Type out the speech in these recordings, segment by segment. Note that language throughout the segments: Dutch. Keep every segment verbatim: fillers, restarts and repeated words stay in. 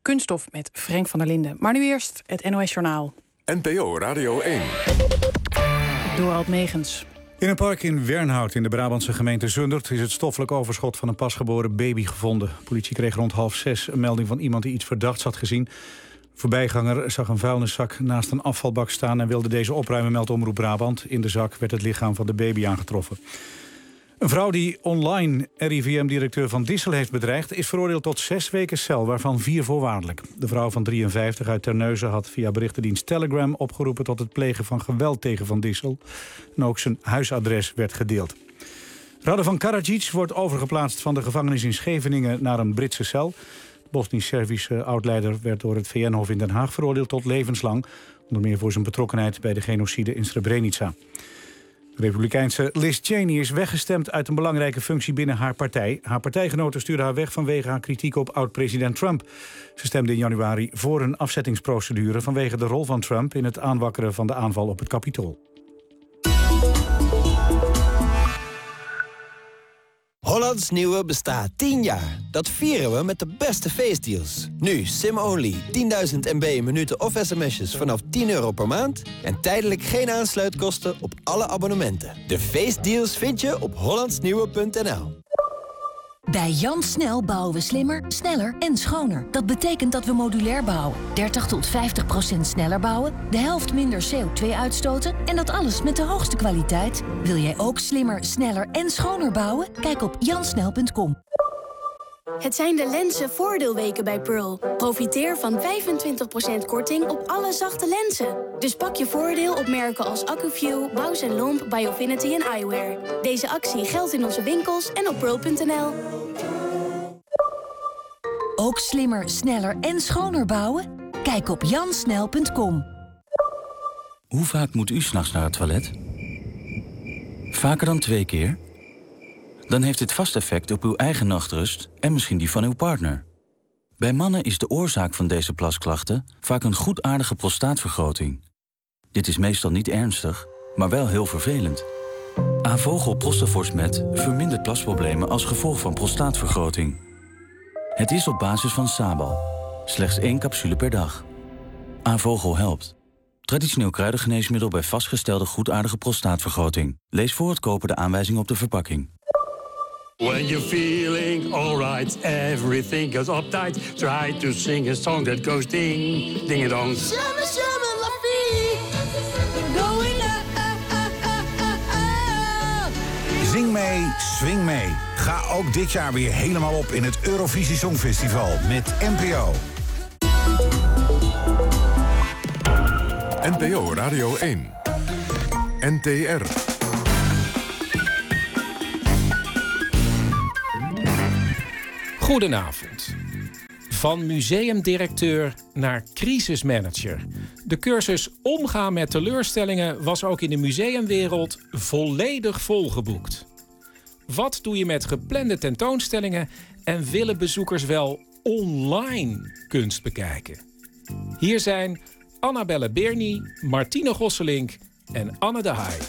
Kunststof met Frank van der Linden. Maar nu eerst het N O S-journaal. N P O Radio één. Dorald Megens. In een park in Wernhout in de Brabantse gemeente Zundert is het stoffelijk overschot van een pasgeboren baby gevonden. De politie kreeg rond half zes een melding van iemand die iets verdachts had gezien. Een voorbijganger zag een vuilniszak naast een afvalbak staan en wilde deze opruimen, meldt Omroep Brabant. In de zak werd het lichaam van de baby aangetroffen. Een vrouw die online R I V M-directeur Van Dissel heeft bedreigd is veroordeeld tot zes weken cel, waarvan vier voorwaardelijk. De vrouw van drieënvijftig uit Terneuzen had via berichtendienst Telegram opgeroepen tot het plegen van geweld tegen Van Dissel. En ook zijn huisadres werd gedeeld. Radovan Karadzic wordt overgeplaatst van de gevangenis in Scheveningen naar een Britse cel. De Bosnisch-Servische oud-leider werd door het V N-hof in Den Haag veroordeeld tot levenslang, onder meer voor zijn betrokkenheid bij de genocide in Srebrenica. De Republikeinse Liz Cheney is weggestemd uit een belangrijke functie binnen haar partij. Haar partijgenoten stuurden haar weg vanwege haar kritiek op oud-president Trump. Ze stemde in januari voor een afzettingsprocedure vanwege de rol van Trump in het aanwakkeren van de aanval op het Capitool. Hollands Nieuwe bestaat tien jaar. Dat vieren we met de beste feestdeals. Nu SIM-only, tienduizend MB minuten of sms'jes vanaf tien euro per maand. En tijdelijk geen aansluitkosten op alle abonnementen. De feestdeals vind je op hollandsnieuwe punt n l. Bij Jan Snel bouwen we slimmer, sneller en schoner. Dat betekent dat we modulair bouwen. dertig tot vijftig procent sneller bouwen, de helft minder C O twee uitstoten en dat alles met de hoogste kwaliteit. Wil jij ook slimmer, sneller en schoner bouwen? Kijk op jansnel punt com. Het zijn de lenzenvoordeelweken bij Pearl. Profiteer van vijfentwintig procent korting op alle zachte lenzen. Dus pak je voordeel op merken als Accuview, Bausch en Lomb, Biofinity en Eyewear. Deze actie geldt in onze winkels en op pearl punt n l. Ook slimmer, sneller en schoner bouwen? Kijk op jansnel punt com. Hoe vaak moet u 's nachts naar het toilet? Vaker dan twee keer? Dan heeft dit vast effect op uw eigen nachtrust en misschien die van uw partner. Bij mannen is de oorzaak van deze plasklachten vaak een goedaardige prostaatvergroting. Dit is meestal niet ernstig, maar wel heel vervelend. Avogel Prostafors Met vermindert plasproblemen als gevolg van prostaatvergroting. Het is op basis van Sabal. Slechts één capsule per dag. Avogel helpt. Traditioneel kruidengeneesmiddel bij vastgestelde goedaardige prostaatvergroting. Lees voor het kopen de aanwijzing op de verpakking. When you're feeling alright, everything goes uptight. Try to sing a song that goes ding, ding a dong. Shama, shama, la fee. Going up, up, up, up, up, up. Zing mee, swing mee. Ga ook dit jaar weer helemaal op in het Eurovisie Songfestival met N P O. N P O Radio één. N T R. Goedenavond. Van museumdirecteur naar crisismanager. De cursus Omgaan met teleurstellingen was ook in de museumwereld volledig volgeboekt. Wat doe je met geplande tentoonstellingen en willen bezoekers wel online kunst bekijken? Hier zijn Annabelle Berny, Martine Gosselink en Anne de Haai.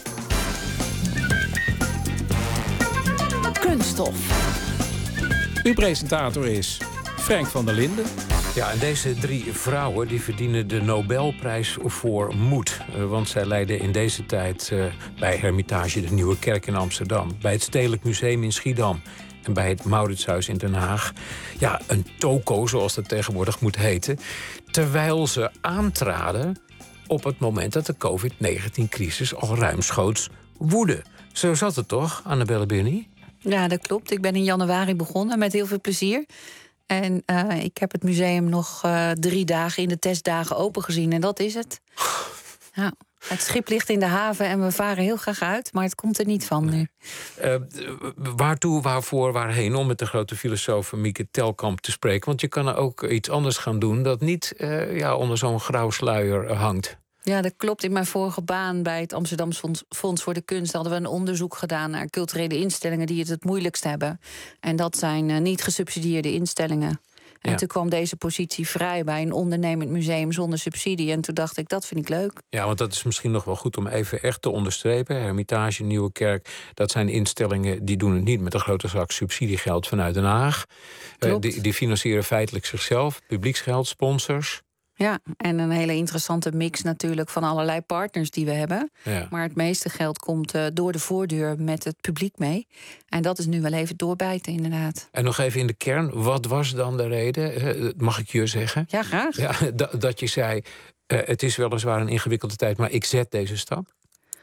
Kunststof. Uw presentator is Frank van der Linden. Ja, en deze drie vrouwen die verdienen de Nobelprijs voor moed. Uh, want zij leiden in deze tijd uh, bij Hermitage de Nieuwe Kerk in Amsterdam, bij het Stedelijk Museum in Schiedam en bij het Mauritshuis in Den Haag. Ja, een toko, zoals dat tegenwoordig moet heten. Terwijl ze aantraden op het moment dat de covid negentien-crisis al ruimschoots woedde. Zo zat het toch, Annabelle Berny? Ja, dat klopt. Ik ben in januari begonnen met heel veel plezier. En uh, ik heb het museum nog uh, drie dagen in de testdagen open gezien. En dat is het. Ja, het schip ligt in de haven en we varen heel graag uit. Maar het komt er niet van nu. Uh, waartoe, waarvoor, waarheen? Om met de grote filosoof Mieke Telkamp te spreken. Want je kan er ook iets anders gaan doen dat niet uh, ja, onder zo'n grauw sluier hangt. Ja, dat klopt. In mijn vorige baan bij het Amsterdam Fonds voor de Kunst hadden we een onderzoek gedaan naar culturele instellingen die het het moeilijkst hebben. En dat zijn uh, niet gesubsidieerde instellingen. En Ja. toen kwam deze positie vrij bij een ondernemend museum zonder subsidie. En toen dacht ik, dat vind ik leuk. Ja, want dat is misschien nog wel goed om even echt te onderstrepen. Hermitage, Nieuwe Kerk, dat zijn instellingen die doen het niet met een grote zak subsidiegeld vanuit Den Haag. Uh, die, die financieren feitelijk zichzelf, publieksgeld, sponsors. Ja, en een hele interessante mix natuurlijk van allerlei partners die we hebben. Ja. Maar het meeste geld komt uh, door de voordeur met het publiek mee. En dat is nu wel even doorbijten, inderdaad. En nog even in de kern, wat was dan de reden, uh, mag ik je zeggen? Ja, graag. Ja, dat, dat je zei, uh, het is weliswaar een ingewikkelde tijd, maar ik zet deze stap.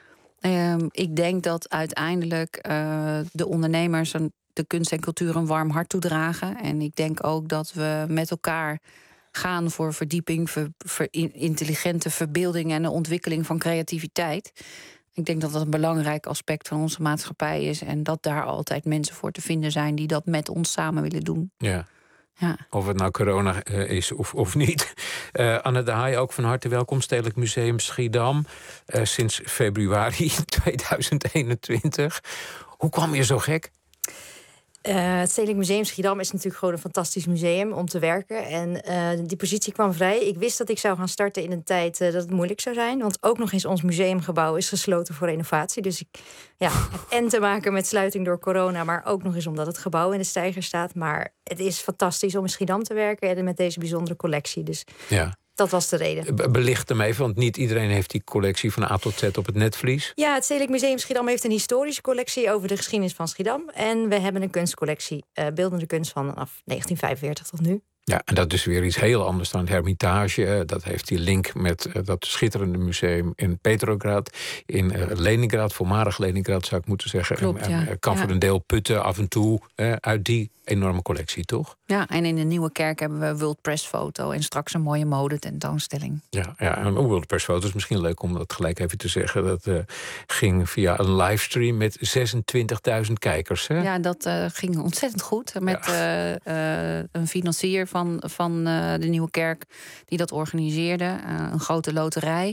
Um, ik denk dat uiteindelijk uh, de ondernemers een, de kunst en cultuur een warm hart toedragen. En ik denk ook dat we met elkaar gaan voor verdieping, ver, ver, intelligente verbeelding en de ontwikkeling van creativiteit. Ik denk dat dat een belangrijk aspect van onze maatschappij is. En dat daar altijd mensen voor te vinden zijn die dat met ons samen willen doen. Ja. Ja. Of het nou corona uh, is of, of niet. Uh, Anne de Haai, ook van harte welkom. Stedelijk Museum Schiedam. Uh, sinds februari tweeduizend eenentwintig. Hoe kwam je zo gek? Uh, het Stedelijk Museum Schiedam is natuurlijk gewoon een fantastisch museum om te werken. En uh, die positie kwam vrij. Ik wist dat ik zou gaan starten in een tijd uh, dat het moeilijk zou zijn. Want ook nog eens ons museumgebouw is gesloten voor renovatie. Dus ik ja, heb en te maken met sluiting door corona, maar ook nog eens omdat het gebouw in de steiger staat. Maar het is fantastisch om in Schiedam te werken en met deze bijzondere collectie. Dus ja. Dat was de reden. Be- belicht hem even, want niet iedereen heeft die collectie van A tot Z op het netvlies. Ja, het Stedelijk Museum Schiedam heeft een historische collectie over de geschiedenis van Schiedam. En we hebben een kunstcollectie, uh, beeldende kunst vanaf negentien vijfenveertig tot nu. Ja, en dat is weer iets heel anders dan het Hermitage. Dat heeft die link met uh, dat schitterende museum in Petrograd. In uh, Leningrad, voormalig Leningrad zou ik moeten zeggen. Klopt, en, ja. en kan ja. voor een deel putten af en toe uh, uit die enorme collectie, toch? Ja, en in de Nieuwe Kerk hebben we World Press Foto en straks een mooie modetentoonstelling. Ja, ja, en World Press Foto is misschien leuk om dat gelijk even te zeggen. Dat uh, ging via een livestream met zesentwintigduizend kijkers. Hè? Ja, dat uh, ging ontzettend goed. Met ja. uh, uh, een financier van, van uh, de Nieuwe Kerk die dat organiseerde. Uh, een grote loterij.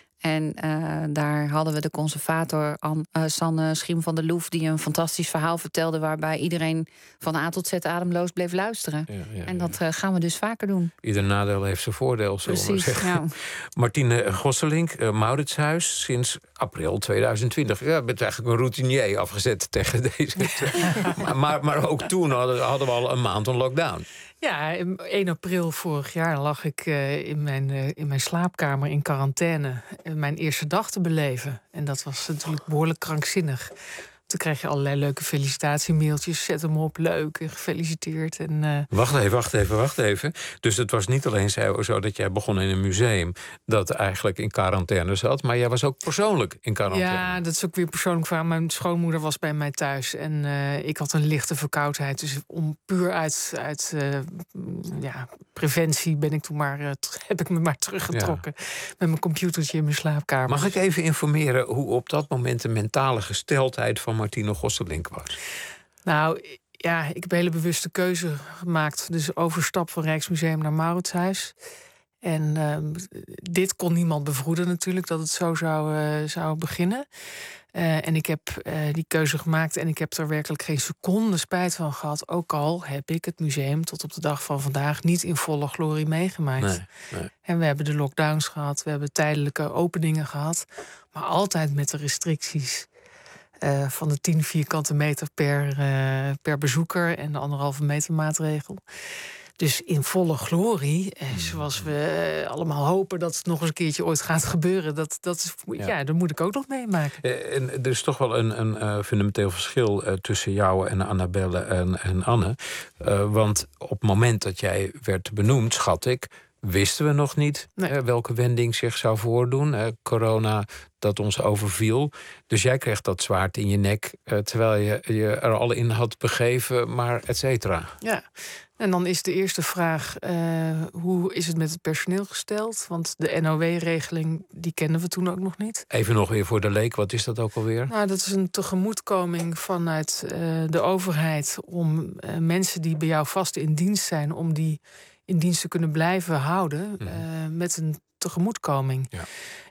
En uh, daar hadden we de conservator An, uh, Sanne Schiem van der Loef, die een fantastisch verhaal vertelde waarbij iedereen van A tot Z ademloos bleef luisteren. Ja, ja, en dat uh, gaan we dus vaker doen. Ieder nadeel heeft zijn voordeel, zullen we Precies, zeggen. Ja. Martine Gosselink, uh, Mauritshuis, sinds april tweeduizend twintig. Ja, je bent eigenlijk een routinier afgezet tegen deze. maar, maar ook toen hadden, hadden we al een maand een lockdown. Ja, één april vorig jaar lag ik uh, in, mijn, uh, in mijn slaapkamer in quarantaine uh, mijn eerste dag te beleven. En dat was natuurlijk behoorlijk krankzinnig. Toen krijg je allerlei leuke felicitatiemailtjes. Zet hem op, leuk en gefeliciteerd. En, uh... Wacht even, wacht even, wacht even. Dus het was niet alleen zo dat jij begon in een museum dat eigenlijk in quarantaine zat, maar jij was ook persoonlijk in quarantaine. Ja, dat is ook weer persoonlijk verhaal. Mijn schoonmoeder was bij mij thuis en uh, ik had een lichte verkoudheid. Dus om puur uit, uit uh, ja, preventie ben ik toen maar, uh, heb ik me maar teruggetrokken ja. met mijn computertje in mijn slaapkamer. Mag ik even informeren hoe op dat moment de mentale gesteldheid van Martine Gosselink was? Nou, ja, ik heb een hele bewuste keuze gemaakt. Dus overstap van Rijksmuseum naar Mauritshuis. En uh, dit kon niemand bevroeden natuurlijk, dat het zo zou, uh, zou beginnen. Uh, en ik heb uh, die keuze gemaakt en ik heb er werkelijk geen seconde spijt van gehad. Ook al heb ik het museum tot op de dag van vandaag niet in volle glorie meegemaakt. Nee, nee. En we hebben de lockdowns gehad, we hebben tijdelijke openingen gehad. Maar altijd met de restricties uh, van de tien vierkante meter per, uh, per bezoeker en de anderhalve meter maatregel. Dus in volle glorie, eh, zoals we uh, allemaal hopen dat het nog eens een keertje ooit gaat gebeuren. Dat, dat is, ja. ja, dat moet ik ook nog meemaken. Uh, en er is toch wel een, een uh, fundamenteel verschil uh, tussen jou en Annabelle en, en Anne. Uh, want op het moment dat jij werd benoemd, schat ik, wisten we nog niet nee. uh, welke wending zich zou voordoen. Uh, corona dat ons overviel. Dus jij kreeg dat zwaard in je nek, uh, terwijl je je er al in had begeven, maar et cetera. Ja. En dan is de eerste vraag, uh, hoe is het met het personeel gesteld? Want de N O W-regeling, die kenden we toen ook nog niet. Even nog weer voor de leek, wat is dat ook alweer? Nou, dat is een tegemoetkoming vanuit uh, de overheid om uh, mensen die bij jou vast in dienst zijn, om die in dienst te kunnen blijven houden, mm. uh, met een tegemoetkoming. Ja.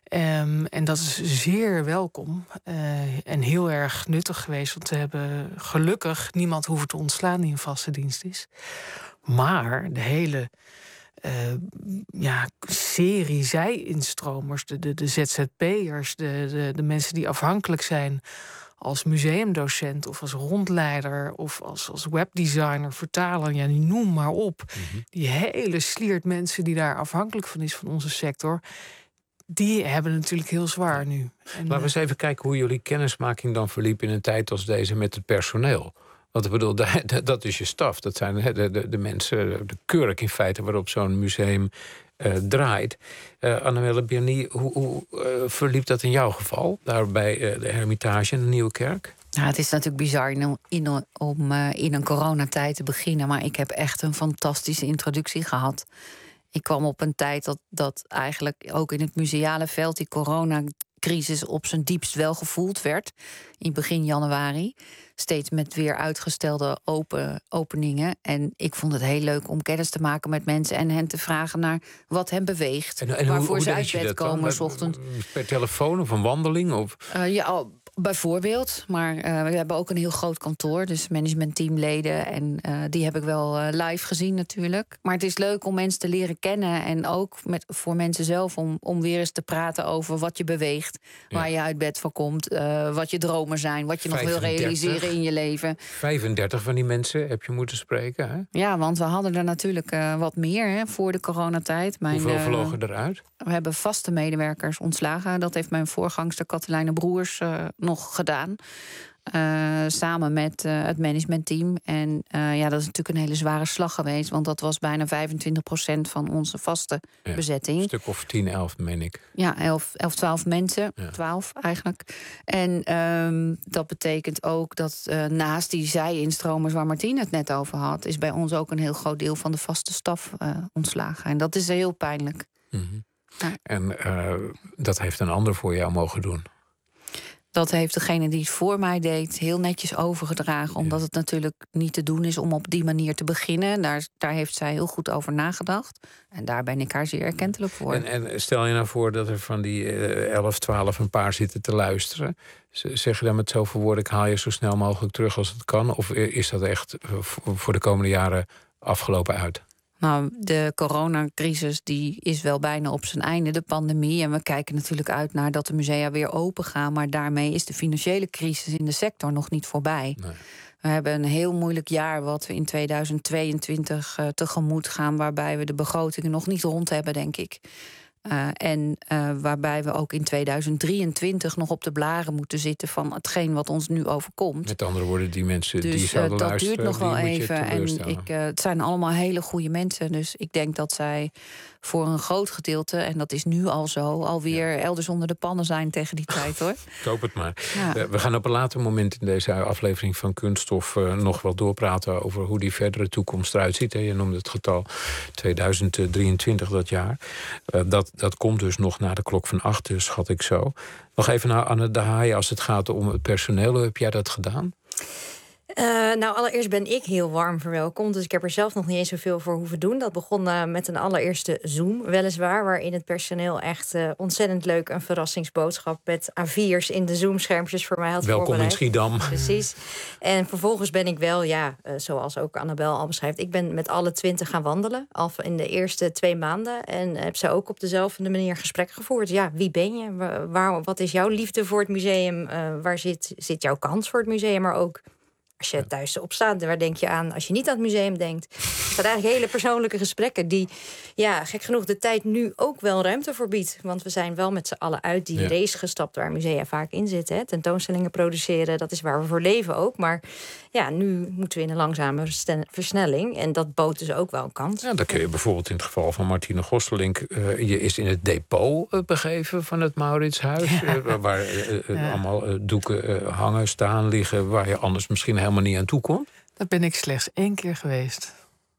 Um, en dat is zeer welkom uh, en heel erg nuttig geweest. Want we hebben gelukkig niemand hoeven te ontslaan die in vaste dienst is. Maar de hele uh, ja, serie zij-instromers, de, de, de Z Z P'ers, de, de, de mensen die afhankelijk zijn als museumdocent of als rondleider of als, als webdesigner, vertaler, ja, noem maar op. Mm-hmm. Die hele sliert mensen die daar afhankelijk van is van onze sector, die hebben het natuurlijk heel zwaar nu. En, Laten we eens even kijken hoe jullie kennismaking dan verliep in een tijd als deze met het personeel. Want ik bedoel, dat is je staf. Dat zijn de, de, de mensen, de kurk in feite waarop zo'n museum uh, draait. Uh, Annemelle Berny, hoe, hoe uh, verliep dat in jouw geval? Daar bij uh, de Hermitage in de Nieuwe Kerk? Nou, het is natuurlijk bizar in, in, om uh, in een coronatijd te beginnen. Maar ik heb echt een fantastische introductie gehad. Ik kwam op een tijd dat, dat eigenlijk ook in het museale veld die coronacrisis op zijn diepst wel gevoeld werd. In begin januari. Steeds met weer uitgestelde open, openingen. En ik vond het heel leuk om kennis te maken met mensen en hen te vragen naar wat hen beweegt. En, en waarvoor hoe, hoe ze uit bed komen 's ochtends. Per telefoon of een wandeling? Of? Uh, ja, bijvoorbeeld. Maar uh, we hebben ook een heel groot kantoor. Dus managementteamleden. En uh, die heb ik wel uh, live gezien natuurlijk. Maar het is leuk om mensen te leren kennen. En ook met, voor mensen zelf om, om weer eens te praten over wat je beweegt. Ja. Waar je uit bed van komt. Uh, wat je dromen zijn. Wat je vijfendertig nog wil realiseren in je leven. vijfendertig van die mensen heb je moeten spreken, hè? Ja, want we hadden er natuurlijk uh, wat meer hè, voor de coronatijd. Mijn, Hoeveel uh, vlogen eruit? We hebben vaste medewerkers ontslagen. Dat heeft mijn voorgangster Katelijne Broers uh, nog gedaan. Uh, samen met uh, het managementteam. En uh, ja, dat is natuurlijk een hele zware slag geweest. Want dat was bijna vijfentwintig procent van onze vaste ja, bezetting. Een stuk of tien, elf, meen ik. Ja, elf, elf twaalf mensen. Ja. twaalf eigenlijk. En um, dat betekent ook dat uh, naast die zij-instromers waar Martien het net over had, is bij ons ook een heel groot deel van de vaste staf uh, ontslagen. En dat is heel pijnlijk. Mm-hmm. Ja. En uh, dat heeft een ander voor jou mogen doen. Dat heeft degene die het voor mij deed heel netjes overgedragen. Omdat ja. het natuurlijk niet te doen is om op die manier te beginnen. Daar, daar heeft zij heel goed over nagedacht. En daar ben ik haar zeer erkentelijk voor. En, en stel je nou voor dat er van die uh, elf, twaalf een paar zitten te luisteren. Zeg je dan met zoveel woorden, ik haal je zo snel mogelijk terug als het kan? Of is dat echt voor de komende jaren afgelopen uit? Nou, de coronacrisis die is wel bijna op zijn einde, de pandemie. En we kijken natuurlijk uit naar dat de musea weer open gaan. Maar daarmee is de financiële crisis in de sector nog niet voorbij. Nee. We hebben een heel moeilijk jaar wat we in tweeduizend tweeëntwintig uh, tegemoet gaan, waarbij we de begrotingen nog niet rond hebben, denk ik. Uh, en uh, waarbij we ook in tweeduizend drieëntwintig nog op de blaren moeten zitten van hetgeen wat ons nu overkomt. Met andere woorden, die mensen dus, die zouden uh, dat luisteren, duurt nog wel even. En ik, uh, het zijn allemaal hele goede mensen. Dus ik denk dat zij voor een groot gedeelte, en dat is nu al zo, alweer ja. elders onder de pannen zijn tegen die tijd, hoor. Ik hoop het maar. Ja. Uh, we gaan op een later moment in deze aflevering van Kunststof uh, nog wel doorpraten over hoe die verdere toekomst eruit ziet. Hè. Je noemde het getal tweeduizend drieëntwintig, dat jaar. Uh, dat, dat komt dus nog na de klok van acht, dus schat ik zo. Nog even naar Anne de Haaien als het gaat om het personeel. Hoe heb jij dat gedaan? Uh, nou, allereerst ben ik heel warm verwelkomd. Dus ik heb er zelf nog niet eens zoveel voor hoeven doen. Dat begon uh, met een allereerste Zoom, weliswaar, waarin het personeel echt uh, ontzettend leuk een verrassingsboodschap met A vier's in de Zoom-schermpjes voor mij had Welkom voorbereid. in Schiedam. Precies. En vervolgens ben ik wel, ja, uh, zoals ook Annabel al beschrijft, ik ben met alle twintig gaan wandelen, al in de eerste twee maanden. En heb ze ook op dezelfde manier gesprekken gevoerd. Ja, wie ben je? Waar, wat is jouw liefde voor het museum? Uh, waar zit, zit jouw kans voor het museum? Maar ook als je thuis opstaat, waar denk je aan als je niet aan het museum denkt? Het zijn eigenlijk hele persoonlijke gesprekken die, ja, gek genoeg de tijd nu ook wel ruimte voor biedt. Want we zijn wel met z'n allen uit die ja. race gestapt waar musea vaak in zitten. Hè. Tentoonstellingen produceren, dat is waar we voor leven ook. Maar ja, nu moeten we in een langzame versnelling. En dat bood dus ook wel een kans. Ja, dan kun je bijvoorbeeld in het geval van Martine Gosselink Uh, je is in het depot uh, begeven van het Mauritshuis. Ja. Uh, waar uh, uh, ja. allemaal uh, doeken uh, hangen, staan, liggen, waar je anders misschien helemaal niet aan toe komt. Daar ben ik slechts één keer geweest.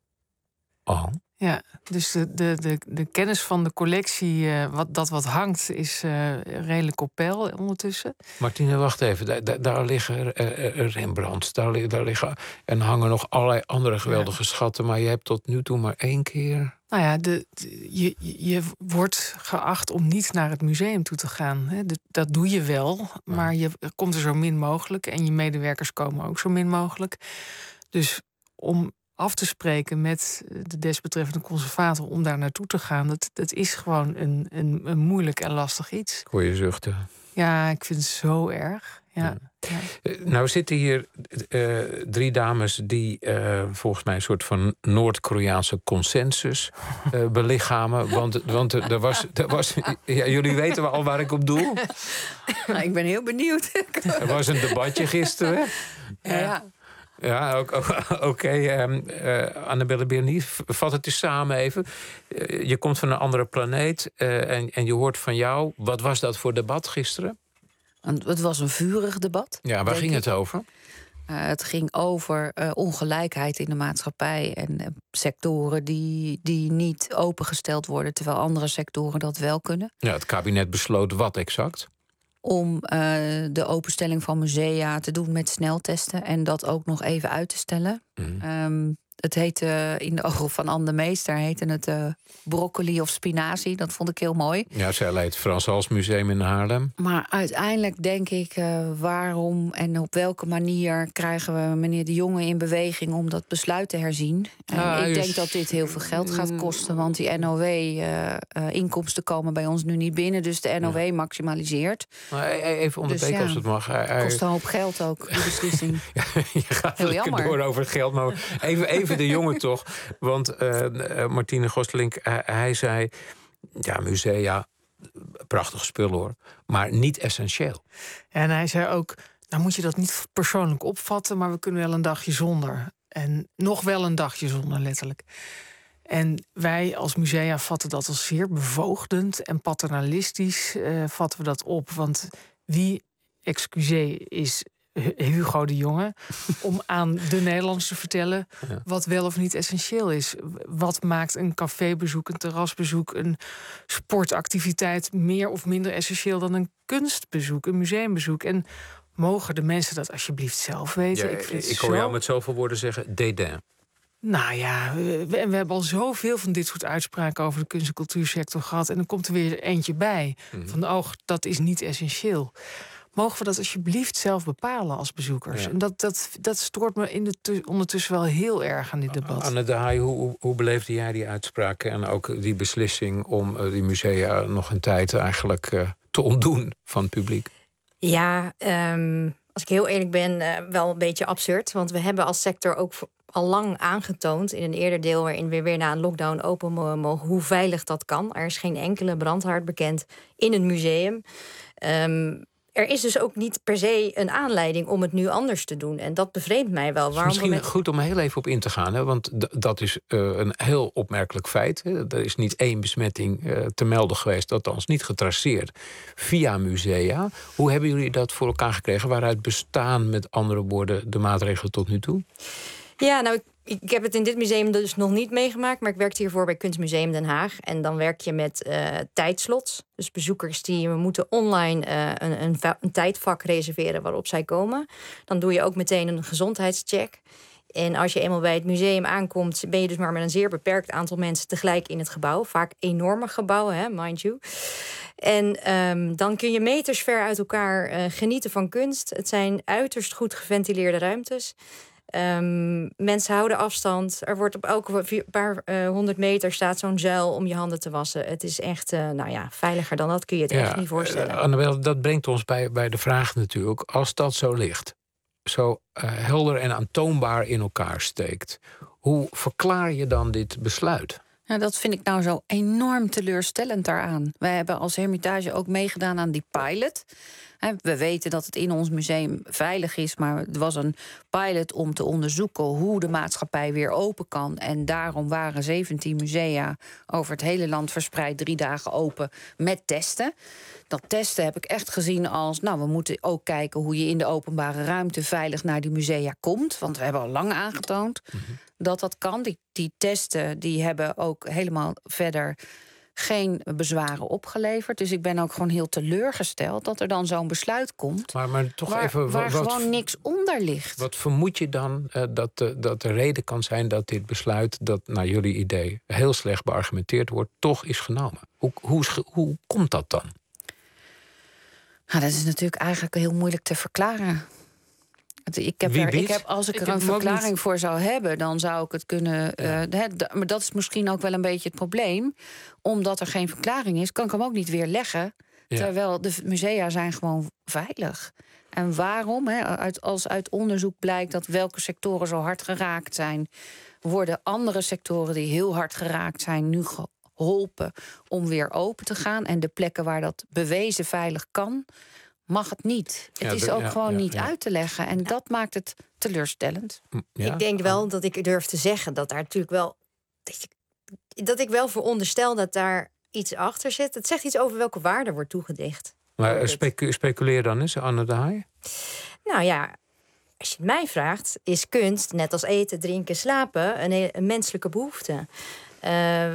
Oh. Ja, dus de, de, de, de kennis van de collectie, uh, wat, dat wat hangt, is uh, redelijk op peil ondertussen. Martine, wacht even. Daar, daar, daar liggen uh, Rembrandts, daar, daar liggen en hangen nog allerlei andere geweldige ja. schatten. Maar je hebt tot nu toe maar één keer. Nou ja, de, de, je, je wordt geacht om niet naar het museum toe te gaan. Hè. De, dat doe je wel, maar je komt er zo min mogelijk. En je medewerkers komen ook zo min mogelijk. Dus om af te spreken met de desbetreffende conservator om daar naartoe te gaan, dat, dat is gewoon een, een, een moeilijk en lastig iets. Ik hoor je zuchten. Ja, ik vind het zo erg. Ja. Ja. Uh, nou zitten hier uh, drie dames die uh, volgens mij een soort van Noord-Koreaanse consensus uh, belichamen. Want, want er was, er was ja, jullie weten al waar ik op doel. Nou, ik ben heel benieuwd. Er was een debatje gisteren. Ja, ja. Ja, oké. Okay, um, uh, Annabelle Bernie, vat het eens samen even. Uh, je komt van een andere planeet uh, en, en je hoort van jou. Wat was dat voor debat gisteren? Het was een vurig debat. Ja, waar ging ik. het over? Uh, het ging over uh, ongelijkheid in de maatschappij en uh, sectoren die, die niet opengesteld worden, terwijl andere sectoren dat wel kunnen. Ja, het kabinet besloot wat exact? Om uh, de openstelling van musea te doen met sneltesten en dat ook nog even uit te stellen. Mm. Um, het heette in de ogen van Anne de Meester heette het uh, broccoli of spinazie. Dat vond ik heel mooi. Ja, zij leidt het Frans Hals Museum in Haarlem. Maar uiteindelijk denk ik, uh, waarom en op welke manier krijgen we meneer De Jonge in beweging om dat besluit te herzien? Ja, ik dus... denk dat dit heel veel geld gaat kosten, want die N O W-inkomsten uh, uh, komen bij ons nu niet binnen, dus de N O W ja. maximaliseert. Maar even onderbreken dus, ja, als het mag. Het kost een hoop geld ook, die beslissing. Ja, je gaat heel jammer door over het geld, maar even, even De Jonge toch. Want uh, uh, Martine Gosselink, uh, hij zei, ja, musea, prachtig spul hoor, maar niet essentieel. En hij zei ook, nou moet je dat niet persoonlijk opvatten, maar we kunnen wel een dagje zonder. En nog wel een dagje zonder, letterlijk. En wij als musea vatten dat als zeer bevoogdend en paternalistisch uh, vatten we dat op. Want wie, excuseer, is Hugo de Jonge om aan de Nederlanders te vertellen ja. wat wel of niet essentieel is. Wat maakt een cafébezoek, een terrasbezoek, een sportactiviteit meer of minder essentieel dan een kunstbezoek, een museumbezoek? En mogen de mensen dat alsjeblieft zelf weten? Ja, ik vind ik hoor zo... jou met zoveel woorden zeggen, dédain. Nou ja, we, we hebben al zoveel van dit soort uitspraken over de kunst- en cultuursector gehad. En dan komt er weer eentje bij. Mm-hmm. Van, oh, dat is niet essentieel. Mogen we dat alsjeblieft zelf bepalen als bezoekers? Ja. En dat, dat, dat stoort me in de ondertussen wel heel erg aan dit debat. Anne de Haai, hoe, hoe beleefde jij die uitspraken en ook die beslissing om uh, die musea nog een tijd eigenlijk uh, te ontdoen van het publiek? Ja, um, als ik heel eerlijk ben, uh, wel een beetje absurd. Want we hebben als sector ook al lang aangetoond in een eerder deel waarin we weer na een lockdown open mogen, hoe veilig dat kan. Er is geen enkele brandhaard bekend in een museum. Um, Er is dus ook niet per se een aanleiding om het nu anders te doen. En dat bevreemdt mij wel. Waarom misschien met... goed om heel even op in te gaan. Hè? Want d- dat is uh, een heel opmerkelijk feit. Hè? Er is niet één besmetting uh, te melden geweest, althans niet getraceerd, via musea. Hoe hebben jullie dat voor elkaar gekregen? Waaruit bestaan met andere woorden de maatregelen tot nu toe? Ja, nou, ik, ik heb het in dit museum dus nog niet meegemaakt, maar ik werkte hiervoor bij Kunstmuseum Den Haag. En dan werk je met uh, tijdslots. Dus bezoekers die moeten online uh, een, een, een tijdvak reserveren waarop zij komen. Dan doe je ook meteen een gezondheidscheck. En als je eenmaal bij het museum aankomt, ben je dus maar met een zeer beperkt aantal mensen tegelijk in het gebouw. Vaak enorme gebouwen, hè, mind you. En um, dan kun je meters ver uit elkaar uh, genieten van kunst. Het zijn uiterst goed geventileerde ruimtes. Um, mensen houden afstand. Er wordt op elke paar uh, honderd meter staat zo'n zuil om je handen te wassen. Het is echt, uh, nou ja, veiliger dan dat kun je het ja, echt niet voorstellen. Uh, Annabelle, dat brengt ons bij, bij de vraag natuurlijk, als dat zo ligt, zo uh, helder en aantoonbaar in elkaar steekt, hoe verklaar je dan dit besluit? Nou, dat vind ik nou zo enorm teleurstellend daaraan. Wij hebben als Hermitage ook meegedaan aan die pilot. We weten dat het in ons museum veilig is, maar er was een pilot om te onderzoeken hoe de maatschappij weer open kan. En daarom waren zeventien musea over het hele land verspreid drie dagen open met testen. Dat testen heb ik echt gezien als, nou, we moeten ook kijken hoe je in de openbare ruimte veilig naar die musea komt. Want we hebben al lang aangetoond mm-hmm. dat dat kan. Die, die testen die hebben ook helemaal verder geen bezwaren opgeleverd. Dus ik ben ook gewoon heel teleurgesteld dat er dan zo'n besluit komt. Maar, maar toch waar, even, waar wat, gewoon niks onder ligt. Wat vermoed je dan uh, dat, de, dat de reden kan zijn dat dit besluit, dat naar jullie idee heel slecht beargumenteerd wordt, toch is genomen? Hoe, hoe, hoe komt dat dan? Nou, dat is natuurlijk eigenlijk heel moeilijk te verklaren. Ik heb Wie er, ik biedt? heb, als ik, Ik er heb een hem ook verklaring niet. voor zou hebben, dan zou ik het kunnen. Ja. Uh, hè, d- maar dat is misschien ook wel een beetje het probleem. Omdat er geen verklaring is, kan ik hem ook niet weer leggen. Ja. Terwijl de musea zijn gewoon veilig. En waarom? Hè, uit, als uit onderzoek blijkt dat welke sectoren zo hard geraakt zijn, worden andere sectoren die heel hard geraakt zijn nu geholpen om weer open te gaan. En de plekken waar dat bewezen veilig kan, mag het niet. Het Ja, is de- ook ja, gewoon ja, niet ja. uit te leggen. En dat maakt het teleurstellend. Ja? Ik denk wel dat ik durf te zeggen dat daar natuurlijk wel. Dat, je, dat ik wel veronderstel dat daar iets achter zit. Het zegt iets over welke waarde wordt toegedicht. Maar uh, specu- speculeer dan eens, Anne de Haai. Nou ja, als je het mij vraagt, is kunst, net als eten, drinken, slapen, een, een menselijke behoefte. Uh,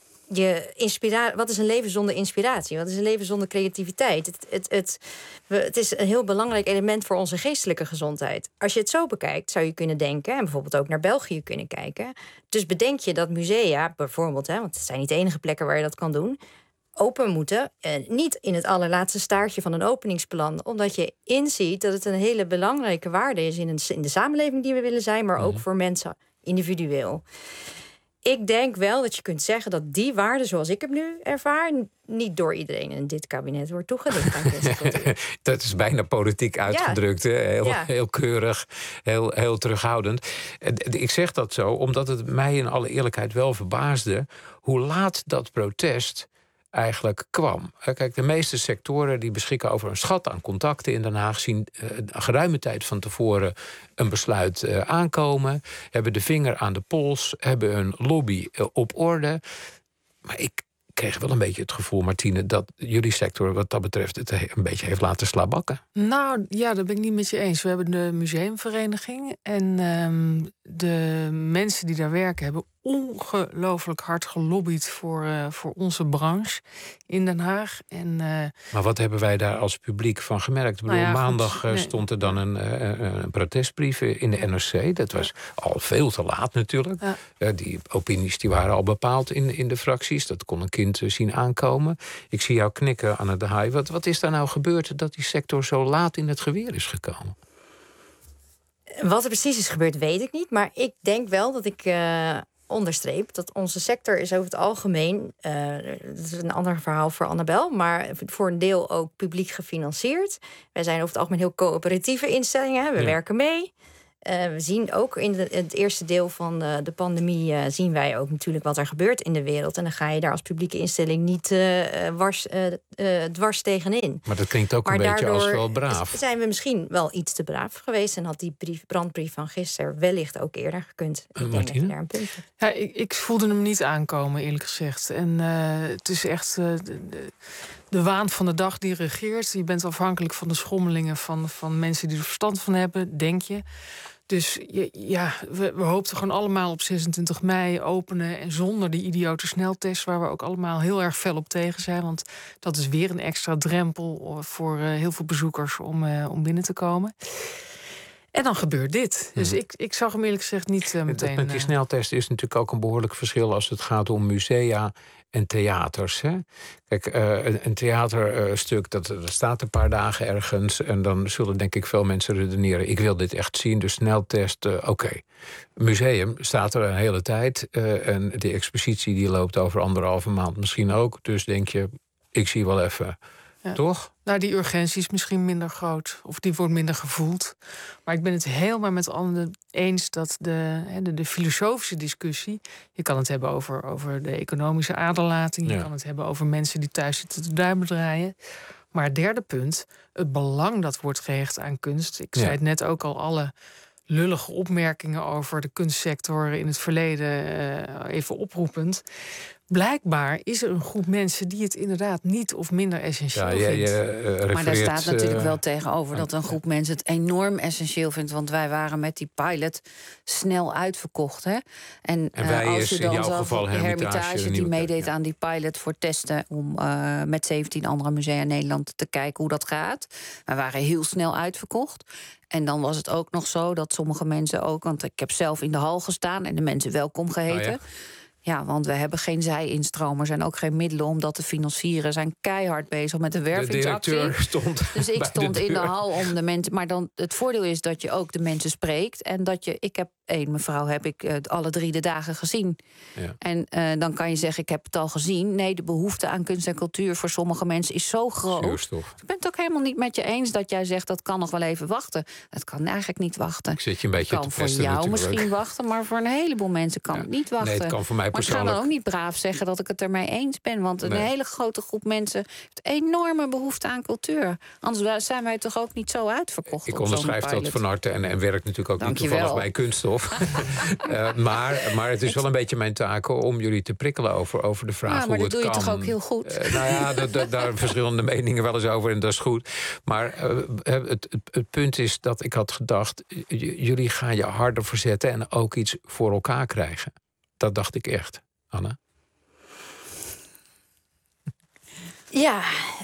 je inspira- wat is een leven zonder inspiratie? Wat is een leven zonder creativiteit? Het, het, het, we, het is een heel belangrijk element voor onze geestelijke gezondheid. Als je het zo bekijkt, zou je kunnen denken, en bijvoorbeeld ook naar België kunnen kijken. Dus bedenk je dat musea, bijvoorbeeld, hè, want het zijn niet de enige plekken waar je dat kan doen, open moeten. Eh, niet in het allerlaatste staartje van een openingsplan. Omdat je inziet dat het een hele belangrijke waarde is in, een, in de samenleving die we willen zijn, maar ook voor mensen individueel. Ik denk wel dat je kunt zeggen dat die waarde, zoals ik hem nu ervaar, niet door iedereen in dit kabinet wordt toegedicht aan kunst en cultuur. Dat is bijna politiek uitgedrukt. Ja. Hè? Heel, Ja. heel keurig, heel, heel terughoudend. Ik zeg dat zo omdat het mij in alle eerlijkheid wel verbaasde hoe laat dat protest eigenlijk kwam. Kijk, de meeste sectoren die beschikken over een schat aan contacten in Den Haag, zien uh, geruime tijd van tevoren een besluit uh, aankomen, hebben de vinger aan de pols, hebben hun lobby uh, op orde. Maar ik kreeg wel een beetje het gevoel, Martine, dat jullie sector wat dat betreft het een beetje heeft laten slabakken. Nou ja, dat ben ik niet met je eens. We hebben de museumvereniging en um, de mensen die daar werken hebben ongelooflijk hard gelobbyd voor, uh, voor onze branche in Den Haag. En, uh, maar wat hebben wij daar als publiek van gemerkt? Ik bedoel, nou ja, maandag goed, nee. stond er dan een, uh, een protestbrief in de N R C. Dat was al veel te laat natuurlijk. Ja. Uh, die opinies die waren al bepaald in, in de fracties. Dat kon een kind uh, zien aankomen. Ik zie jou knikken, Anne de Haai. Wat, wat is daar nou gebeurd dat die sector zo laat in het geweer is gekomen? Wat er precies is gebeurd, weet ik niet. Maar ik denk wel dat ik uh, onderstreep dat onze sector is over het algemeen, Uh, dat is een ander verhaal voor Annabel, maar voor een deel ook publiek gefinancierd. Wij zijn over het algemeen heel coöperatieve instellingen. We ja. werken mee. Uh, we zien ook in, de, in het eerste deel van de, de pandemie uh, zien wij ook natuurlijk wat er gebeurt in de wereld. En dan ga je daar als publieke instelling niet uh, wars, uh, uh, dwars tegenin. Maar dat klinkt ook maar een beetje als wel braaf. Zijn we misschien wel iets te braaf geweest en had die brief, brandbrief van gisteren wellicht ook eerder gekund. Uh, ik denk dat je daar een punt hebt. Ja, ik, ik voelde hem niet aankomen, eerlijk gezegd. En uh, het is echt uh, de, de, de waan van de dag die regeert. Je bent afhankelijk van de schommelingen van, van mensen die er verstand van hebben, denk je. Dus ja, we, we hoopten gewoon allemaal op zesentwintig mei openen en zonder die idiote sneltest, waar we ook allemaal heel erg fel op tegen zijn. Want dat is weer een extra drempel voor uh, heel veel bezoekers om, uh, om binnen te komen. En dan gebeurt dit. Dus hmm. ik, ik zag hem eerlijk gezegd niet uh, meteen. Dat met die sneltest is natuurlijk ook een behoorlijk verschil als het gaat om musea en theaters. Hè? Kijk, uh, een, een theaterstuk, uh, dat, dat staat een paar dagen ergens en dan zullen denk ik veel mensen redeneren, ik wil dit echt zien, dus sneltest, uh, oké. Okay. Museum staat er een hele tijd uh, en de expositie die loopt over anderhalve maand misschien ook. Dus denk je, ik zie wel even, ja. Toch? Nou, die urgentie is misschien minder groot. Of die wordt minder gevoeld. Maar ik ben het helemaal met anderen eens dat de, de, de filosofische discussie, je kan het hebben over, over de economische aderlating. Ja. Je kan het hebben over mensen die thuis zitten te duimen draaien. Maar het derde punt, het belang dat wordt gehecht aan kunst. Ik ja. zei het net ook al, alle lullige opmerkingen over de kunstsector in het verleden uh, even oproepend. Blijkbaar is er een groep mensen die het inderdaad niet of minder essentieel ja, je, vindt. Je, uh, maar daar staat natuurlijk uh, wel tegenover dat een groep mensen het enorm essentieel vindt. Want wij waren met die pilot snel uitverkocht. Hè? En, en wij uh, als is je dan in jouw zo geval Hermitage, Hermitage die meedeed ja. aan die pilot voor testen om uh, met zeventien andere musea in Nederland te kijken hoe dat gaat. Wij waren heel snel uitverkocht. En dan was het ook nog zo dat sommige mensen ook, want ik heb zelf in de hal gestaan en de mensen welkom geheten. Oh ja. Ja, want we hebben geen zij-instromers en ook geen middelen om dat te financieren. We zijn keihard bezig met de wervingsactie. De directeur stond Dus ik bij stond de in de deur. hal om de mensen. Maar dan het voordeel is dat je ook de mensen spreekt. En dat je, ik heb één mevrouw heb ik uh, alle drie de dagen gezien. Ja. En uh, dan kan je zeggen, ik heb het al gezien. Nee, de behoefte aan kunst en cultuur voor sommige mensen is zo groot. Zuurstof. Ik ben het ook helemaal niet met je eens dat jij zegt dat kan nog wel even wachten. Het kan eigenlijk niet wachten. Ik zit je een beetje Het kan te voor pesten jou natuurlijk. misschien wachten, maar voor een heleboel mensen kan het niet wachten. Nee, het kan voor mij maar ik ga dan persoonlijk. ook niet braaf zeggen dat ik het ermee eens ben. Want een Nee. hele grote groep mensen heeft enorme behoefte aan cultuur. Anders zijn wij toch ook niet zo uitverkocht. Ik op onderschrijf zo'n dat pilot. van harte en, en werk natuurlijk ook Dank niet je toevallig wel. bij Kunststof. uh, maar, maar het is wel een beetje mijn taak om jullie te prikkelen over, over de vraag Ja, maar hoe dat het doe je kan. toch ook heel goed? Uh, nou ja, da- da- daar verschillende meningen wel eens over en dat is goed. Maar uh, het, het, het punt is dat ik had gedacht, j- jullie gaan je harder verzetten en ook iets voor elkaar krijgen. Dat dacht ik echt, Anne. Ja,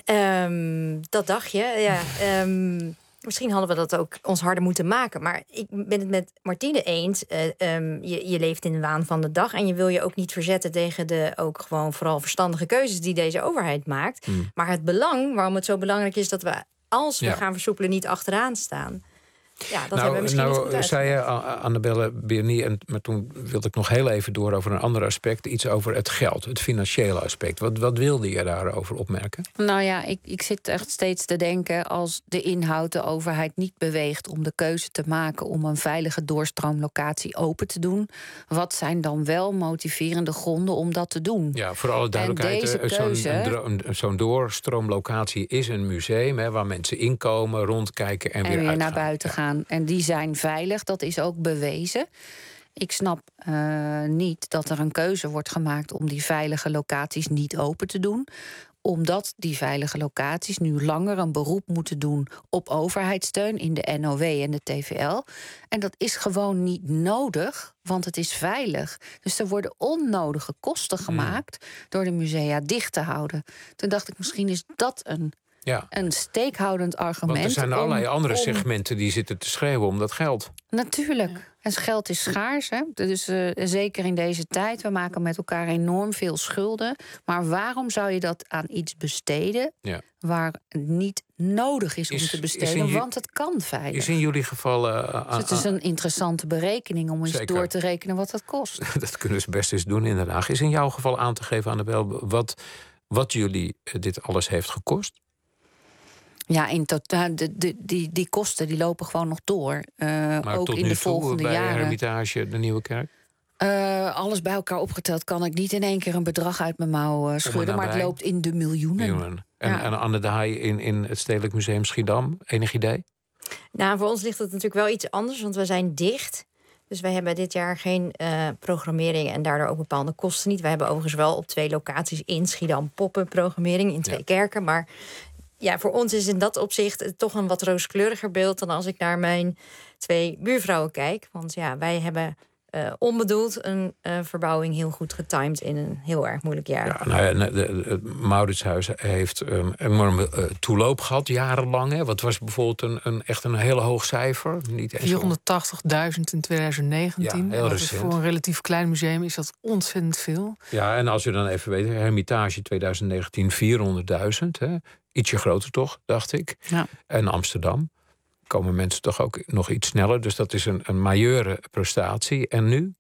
um, dat dacht je. Ja, um, misschien hadden we dat ook ons harder moeten maken. Maar ik ben het met Martine eens. Uh, um, je, je leeft in de waan van de dag. En je wil je ook niet verzetten tegen de ook gewoon vooral verstandige keuzes die deze overheid maakt. Mm. Maar het belang, waarom het zo belangrijk is dat we, als we ja. gaan versoepelen, niet achteraan staan. Ja, dat nou, hebben we misschien nou, niet goed zei je, Annabelle Bernie, en maar toen wilde ik nog heel even door over een ander aspect. Iets over het geld, het financiële aspect. Wat, wat wilde je daarover opmerken? Nou ja, ik, ik zit echt steeds te denken, als de inhoud de overheid niet beweegt om de keuze te maken om een veilige doorstroomlocatie open te doen, wat zijn dan wel motiverende gronden om dat te doen? Ja, voor alle duidelijkheid, keuze, zo'n zo'n doorstroomlocatie is een museum, hè, waar mensen inkomen, rondkijken en, en weer, weer uitgaan. naar buiten gaan. En die zijn veilig, dat is ook bewezen. Ik snap uh, niet dat er een keuze wordt gemaakt om die veilige locaties niet open te doen, omdat die veilige locaties nu langer een beroep moeten doen op overheidssteun in de N O W en de T V L. En dat is gewoon niet nodig, want het is veilig. Dus er worden onnodige kosten gemaakt mm. door de musea dicht te houden. Toen dacht ik, misschien is dat een Ja. een steekhoudend argument. Want er zijn allerlei om, andere om... segmenten die zitten te schreeuwen om dat geld. Natuurlijk. Ja. En geld is schaars. Hè? Dus uh, zeker in deze tijd. We maken met elkaar enorm veel schulden. Maar waarom zou je dat aan iets besteden ja. waar het niet nodig is, is om te besteden? Je... Want het kan veilig. Is in jullie geval... Uh, dus het is een interessante berekening om eens Zeker. door te rekenen wat dat kost. Dat kunnen ze best eens doen in Den Haag. Is in jouw geval aan te geven, Annabel, wat, wat jullie dit alles heeft gekost? Ja, in totaal, de, de, die, die kosten die lopen gewoon nog door. Uh, maar ook tot in nu de volgende toe, bij jaren. Hermitage, de Nieuwe Kerk? Uh, alles bij elkaar opgeteld kan ik niet in één keer een bedrag uit mijn mouw uh, schudden. Maar het loopt in de miljoenen. miljoenen. En, ja. en Anne de Haai in, in het Stedelijk Museum Schiedam, enig idee? Nou, voor ons ligt het natuurlijk wel iets anders, want we zijn dicht. Dus wij hebben dit jaar geen uh, programmering en daardoor ook bepaalde kosten niet. We hebben overigens wel op twee locaties in Schiedam pop-up programmering in twee ja. kerken. Maar ja, voor ons is in dat opzicht toch een wat rooskleuriger beeld dan als ik naar mijn twee buurvrouwen kijk. Want ja, wij hebben uh, onbedoeld een uh, verbouwing heel goed getimed in een heel erg moeilijk jaar. Ja, nou ja, het Mauritshuis heeft een enorme uh, toeloop gehad, jarenlang. Hè. Wat was bijvoorbeeld een, een, echt een heel hoog cijfer? vierhonderdtachtigduizend in twintig negentien. Ja, heel recent. Voor een relatief klein museum is dat ontzettend veel. Ja, en als je dan even weet, Hermitage twintig negentien vierhonderdduizend. Hè. Ietsje groter toch, dacht ik. Ja. En Amsterdam komen mensen toch ook nog iets sneller. Dus dat is een, een majeure prestatie. En nu?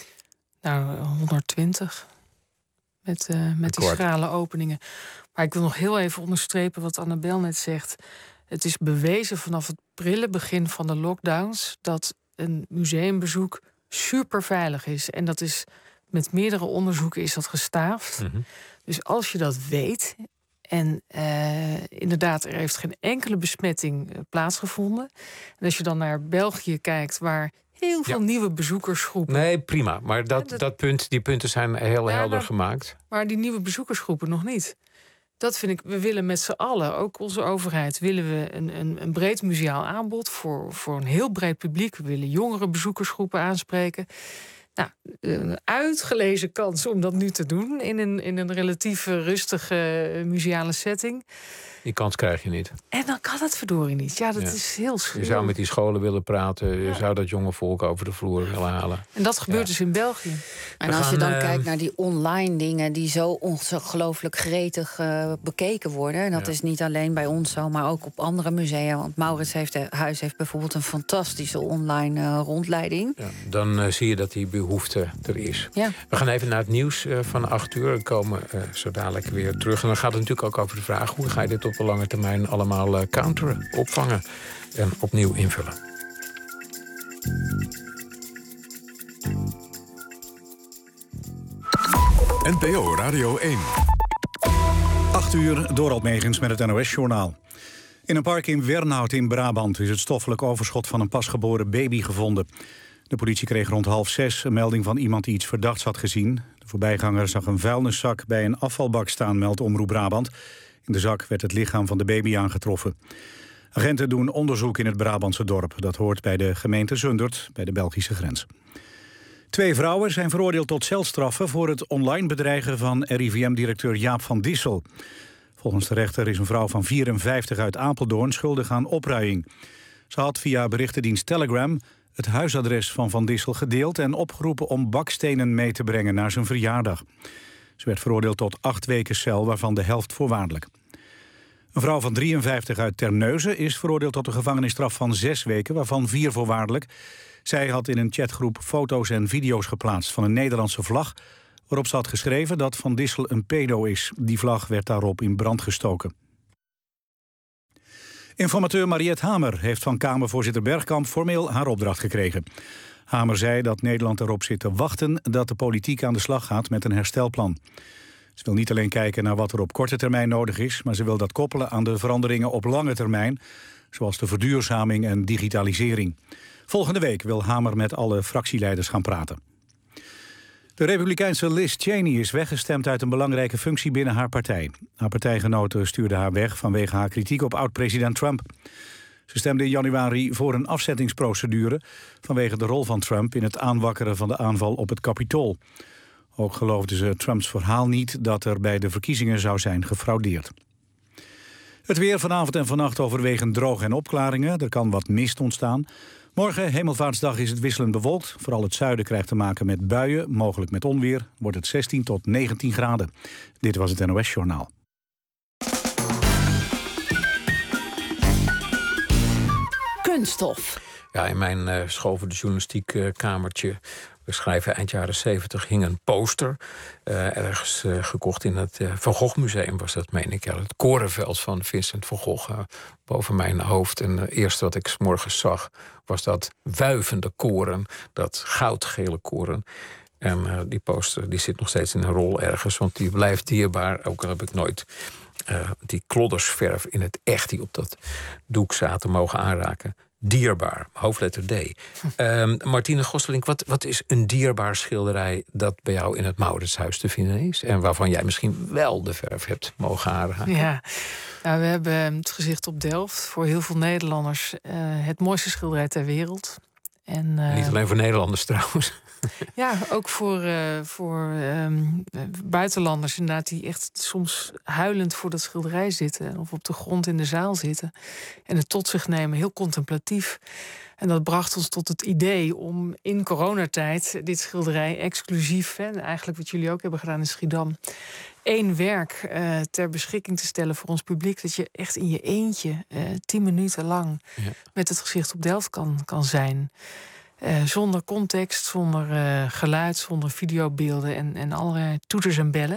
Nou, honderdtwintig. Met, uh, met die schrale openingen. Maar ik wil nog heel even onderstrepen wat Annabel net zegt. Het is bewezen vanaf het prille begin van de lockdowns dat een museumbezoek super veilig is. En dat is met meerdere onderzoeken is dat gestaafd. Mm-hmm. Dus als je dat weet. En uh, inderdaad, er heeft geen enkele besmetting uh, plaatsgevonden. En als je dan naar België kijkt, waar heel veel ja. nieuwe bezoekersgroepen... Nee, prima. Maar dat, ja, dat... Dat punt, die punten zijn heel ja, helder maar, gemaakt. Maar die nieuwe bezoekersgroepen nog niet. Dat vind ik, we willen met z'n allen, ook onze overheid, willen we een, een, een breed museaal aanbod voor, voor een heel breed publiek. We willen jongere bezoekersgroepen aanspreken. Nou, een uitgelezen kans om dat nu te doen in een, in een relatief rustige museale setting. Die kans krijg je niet. En dan kan het verdorie niet. Ja, dat Ja. is heel schil. Je zou met die scholen willen praten. Je zou dat jonge volk over de vloer willen halen. En dat gebeurt Ja. dus in België. En We als je gaan, dan eh, kijkt naar die online dingen die zo ongelooflijk gretig uh, bekeken worden. En dat Ja. is niet alleen bij ons zo, maar ook op andere musea. Want Maurits heeft, Huis heeft bijvoorbeeld een fantastische online uh, rondleiding. Ja, dan uh, zie je dat die behoefte er is. Ja. We gaan even naar het nieuws uh, van acht uur. We komen uh, zo dadelijk weer terug. En dan gaat het natuurlijk ook over de vraag: hoe ga je dit op de lange termijn allemaal uh, counteren, opvangen en opnieuw invullen? N P O Radio één. acht uur, Dorald Megens met het N O S-journaal. In een park in Wernhout in Brabant is het stoffelijk overschot van een pasgeboren baby gevonden. De politie kreeg rond half zes een melding van iemand die iets verdachts had gezien. De voorbijganger zag een vuilniszak bij een afvalbak staan, meldt Omroep Brabant. In de zak werd het lichaam van de baby aangetroffen. Agenten doen onderzoek in het Brabantse dorp. Dat hoort bij de gemeente Zundert, bij de Belgische grens. Twee vrouwen zijn veroordeeld tot celstraffen voor het online bedreigen van R I V M-directeur Jaap van Dissel. Volgens de rechter is een vrouw van vierenvijftig uit Apeldoorn schuldig aan opruiing. Ze had via berichtendienst Telegram het huisadres van Van Dissel gedeeld en opgeroepen om bakstenen mee te brengen naar zijn verjaardag. Ze werd veroordeeld tot acht weken cel, waarvan de helft voorwaardelijk. Een vrouw van drieënvijftig uit Terneuzen is veroordeeld tot een gevangenisstraf van zes weken, waarvan vier voorwaardelijk. Zij had in een chatgroep foto's en video's geplaatst van een Nederlandse vlag, waarop ze had geschreven dat Van Dissel een pedo is. Die vlag werd daarop in brand gestoken. Informateur Mariette Hamer heeft van Kamervoorzitter Bergkamp formeel haar opdracht gekregen. Hamer zei dat Nederland erop zit te wachten dat de politiek aan de slag gaat met een herstelplan. Ze wil niet alleen kijken naar wat er op korte termijn nodig is, maar ze wil dat koppelen aan de veranderingen op lange termijn, zoals de verduurzaming en digitalisering. Volgende week wil Hamer met alle fractieleiders gaan praten. De Republikeinse Liz Cheney is weggestemd uit een belangrijke functie binnen haar partij. Haar partijgenoten stuurden haar weg vanwege haar kritiek op oud-president Trump. Ze stemde in januari voor een afzettingsprocedure vanwege de rol van Trump in het aanwakkeren van de aanval op het Capitool. Ook geloofde ze Trumps verhaal niet dat er bij de verkiezingen zou zijn gefraudeerd. Het weer vanavond en vannacht overwegend droog en opklaringen. Er kan wat mist ontstaan. Morgen, Hemelvaartsdag, is het wisselend bewolkt. Vooral het zuiden krijgt te maken met buien, mogelijk met onweer. Wordt het zestien tot negentien graden. Dit was het N O S-journaal. Kunststof. Ja, in mijn uh, school voor de journalistiek uh, kamertje, we schrijven eind jaren zeventig, hing een poster. Uh, ergens uh, gekocht in het uh, Van Gogh Museum was dat, meen ik. Ja, het korenveld van Vincent van Gogh uh, boven mijn hoofd. En het uh, eerste wat ik 's morgens zag was dat wuivende koren. Dat goudgele koren. En uh, die poster die zit nog steeds in een rol ergens, want die blijft dierbaar. Ook al heb ik nooit uh, die kloddersverf in het echt die op dat doek zaten mogen aanraken. Dierbaar, hoofdletter D. Um, Martine Gosselink, wat, wat is een dierbaar schilderij dat bij jou in het Mauritshuis te vinden is? En waarvan jij misschien wel de verf hebt mogen aanraken? Ja, nou, we hebben het gezicht op Delft. Voor heel veel Nederlanders uh, het mooiste schilderij ter wereld. En, uh, Niet alleen voor Nederlanders trouwens. Ja, ook voor, uh, voor um, buitenlanders inderdaad, die echt soms huilend voor dat schilderij zitten. Of op de grond in de zaal zitten. En het tot zich nemen, heel contemplatief. En dat bracht ons tot het idee om in coronatijd dit schilderij exclusief, hè, eigenlijk wat jullie ook hebben gedaan in Schiedam, één werk uh, ter beschikking te stellen voor ons publiek. Dat je echt in je eentje uh, tien minuten lang ja. met het gezicht op Delft kan, kan zijn. Uh, zonder context, zonder uh, geluid, zonder videobeelden en, en allerlei toeters en bellen.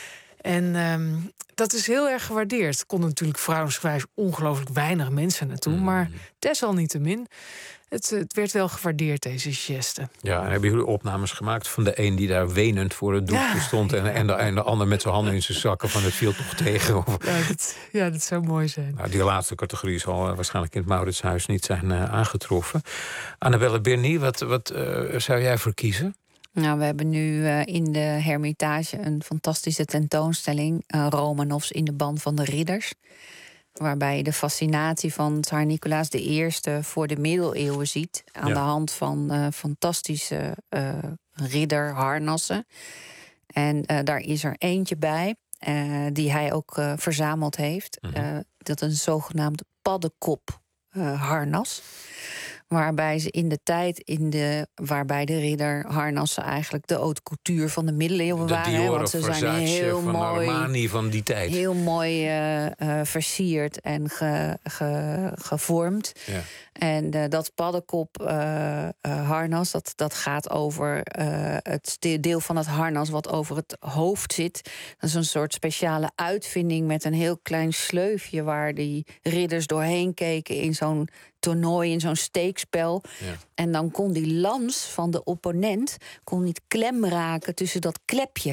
En um, dat is heel erg gewaardeerd. Er konden natuurlijk verhoudingsgewijs ongelooflijk weinig mensen naartoe. Mm. Maar desalniettemin, het, het werd wel gewaardeerd, deze geste. Ja, en hebben jullie opnames gemaakt van de een die daar wenend voor het doekje ja. stond... En, en, de, en de ander met zijn handen in zijn zakken van het viel toch tegen? Ja dat, ja, dat zou mooi zijn. Nou, die laatste categorie zal uh, waarschijnlijk in het Mauritshuis niet zijn uh, aangetroffen. Annabelle Bernie, wat, wat uh, zou jij voor kiezen? Nou, we hebben nu uh, in de Hermitage een fantastische tentoonstelling. Uh, Romanovs in de band van de ridders. waarbij je de fascinatie van Tsaar Nicolaas de Eerste voor de middeleeuwen ziet. Aan Ja. de hand van uh, fantastische uh, ridderharnassen. En uh, daar is er eentje bij, uh, die hij ook uh, verzameld heeft. Uh, dat is een zogenaamd paddenkop uh, harnas. Waarbij ze in de tijd, in de, waarbij de ridderharnassen eigenlijk de haute couture van de middeleeuwen De waren. Dior hè, want of ze zijn Versace heel van mooi, Armani van die tijd. heel mooi uh, uh, versierd en ge, ge, gevormd. Ja. En uh, dat paddenkop uh, uh, harnas, dat, dat gaat over uh, het deel van het harnas wat over het hoofd zit. Dat is een soort speciale uitvinding met een heel klein sleufje waar die ridders doorheen keken in zo'n toernooi, in zo'n steekspel. Ja. En dan kon die lans van de opponent kon niet klem raken tussen dat klepje.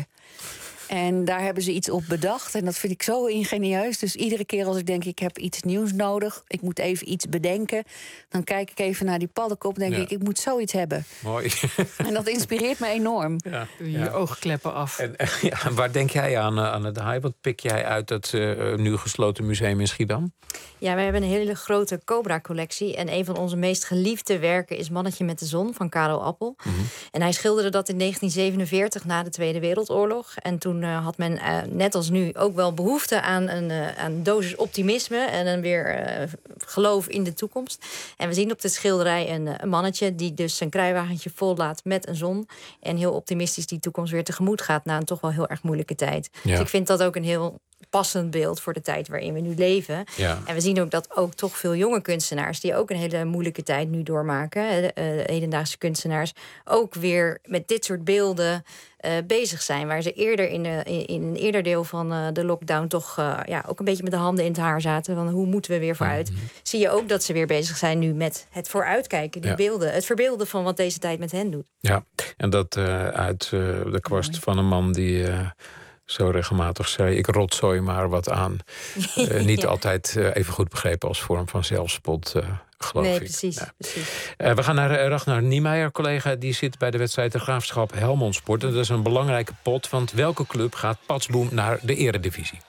En daar hebben ze iets op bedacht. En dat vind ik zo ingenieus. Dus iedere keer als ik denk, ik heb iets nieuws nodig, ik moet even iets bedenken, dan kijk ik even naar die paddenkop en denk Ja. ik, ik moet zoiets hebben. Mooi. En dat inspireert me enorm. Ja, Je ja. oogkleppen af. En, uh, ja, waar denk jij aan, uh, aan het Haai? Wat pik jij uit het uh, nu gesloten museum in Schiedam? Ja, wij hebben een hele grote Cobra-collectie. En een van onze meest geliefde werken is Mannetje met de Zon van Karel Appel. Mm-hmm. En hij schilderde dat in negentien zevenenveertig na de Tweede Wereldoorlog. En toen uh, had men, uh, net als nu, ook wel behoefte aan een, uh, aan een dosis optimisme en een weer uh, geloof in de toekomst. En we zien op de schilderij een, uh, een mannetje die dus zijn kruiwagentje vollaat met een zon. En heel optimistisch die toekomst weer tegemoet gaat na een toch wel heel erg moeilijke tijd. Ja. Dus ik vind dat ook een heel passend beeld voor de tijd waarin we nu leven. Ja. En we zien ook dat ook toch veel jonge kunstenaars, die ook een hele moeilijke tijd nu doormaken, uh, hedendaagse kunstenaars, ook weer met dit soort beelden uh, bezig zijn. Waar ze eerder in, uh, in, in een eerder deel van uh, de lockdown toch uh, ja, ook een beetje met de handen in het haar zaten. Van hoe moeten we weer vooruit? Mm-hmm. Zie je ook dat ze weer bezig zijn nu met het vooruitkijken, die Ja. beelden. Het verbeelden van wat deze tijd met hen doet. Ja, en dat uh, uit uh, de kwast Mooi. van een man die Uh, zo regelmatig zei, ik rotzooi maar wat aan. Uh, niet ja. altijd uh, even goed begrepen als vorm van zelfspot, uh, geloof nee, ik. Precies, ja. precies. Uh, we gaan naar uh, Ragnar Niemeyer, collega. Die zit bij de wedstrijd de Graafschap Helmond Sport. En dat is een belangrijke pot, want welke club gaat patsboem naar de eredivisie?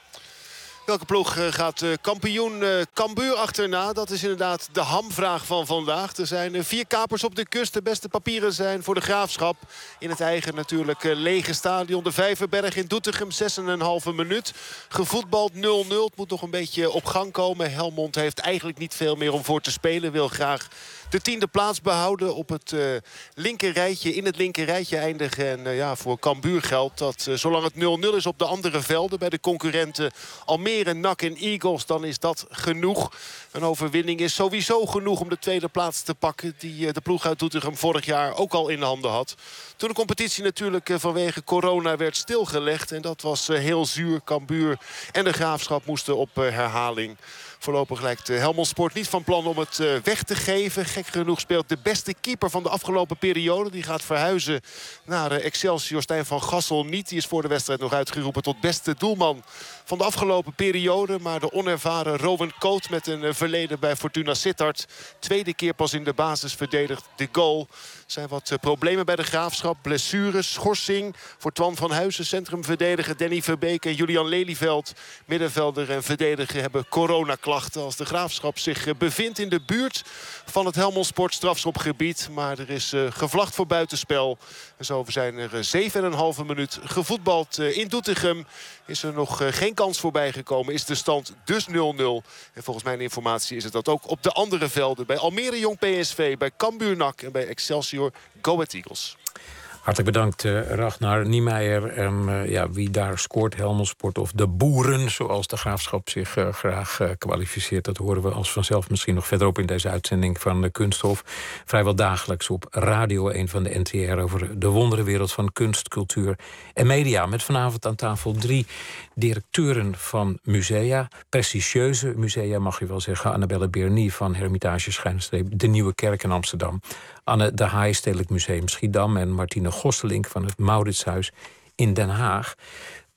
Welke ploeg gaat kampioen Cambuur achterna? Dat is inderdaad de hamvraag van vandaag. Er zijn vier kapers op de kust. De beste papieren zijn voor de Graafschap. In het eigen natuurlijk lege stadion. De Vijverberg in Doetinchem, zes en een halve minuut. Gevoetbald nul nul. Het moet nog een beetje op gang komen. Helmond heeft eigenlijk niet veel meer om voor te spelen. Wil graag de tiende plaats behouden, op het uh, linker rijtje, in het linker rijtje eindigen. En uh, ja, voor Cambuur geldt dat uh, zolang het nul nul is op de andere velden, bij de concurrenten Almere, N A C en Eagles, dan is dat genoeg. Een overwinning is sowieso genoeg om de tweede plaats te pakken, die uh, de ploeg uit Doetinchem vorig jaar ook al in handen had. Toen de competitie natuurlijk uh, vanwege corona werd stilgelegd. En dat was uh, heel zuur. Cambuur en de Graafschap moesten op uh, herhaling. Voorlopig lijkt Helmond Sport niet van plan om het uh, weg te geven. Gek genoeg speelt de beste keeper van de afgelopen periode. Die gaat verhuizen naar uh, Excelsior. Stijn van Gassel niet. Die is voor de wedstrijd nog uitgeroepen tot beste doelman van de afgelopen periode. Maar de onervaren Rowan Coat met een uh, verleden bij Fortuna Sittard. Tweede keer pas in de basis verdedigt de goal. Er zijn wat uh, problemen bij de Graafschap. Blessures, schorsing voor Twan van Huizen, centrumverdediger. Danny Verbeek en Julian Lelyveld, middenvelder en verdediger, hebben coronaklachten. Als de Graafschap zich uh, bevindt in de buurt van het Helmond Sport strafschopgebied. Maar er is uh, gevlacht voor buitenspel. En zo zijn er zeven en een halve minuut gevoetbald uh, in Doetinchem. Is er nog uh, geen kans voorbij gekomen. Is de stand dus nul nul. En volgens mijn informatie is het dat ook op de andere velden. Bij Almere Jong P S V, bij Cambuur N A C en bij Excelsior Go Ahead Eagles. Hartelijk bedankt, uh, Ragnar Niemeyer. En uh, ja, wie daar scoort, Helmond Sport of de Boeren, zoals de Graafschap zich uh, graag uh, kwalificeert. Dat horen we als vanzelf misschien nog verderop in deze uitzending van de Kunsthof. Vrijwel dagelijks op Radio één van de N T R over de wonderenwereld van kunst, cultuur en media. Met vanavond aan tafel drie directeuren van musea. Prestigieuze musea, mag je wel zeggen. Annabelle Bernie van Hermitage Schuinstreep De Nieuwe Kerk in Amsterdam. Anne de Haai, Stedelijk Museum Schiedam. En Martine Gosselink van het Mauritshuis in Den Haag.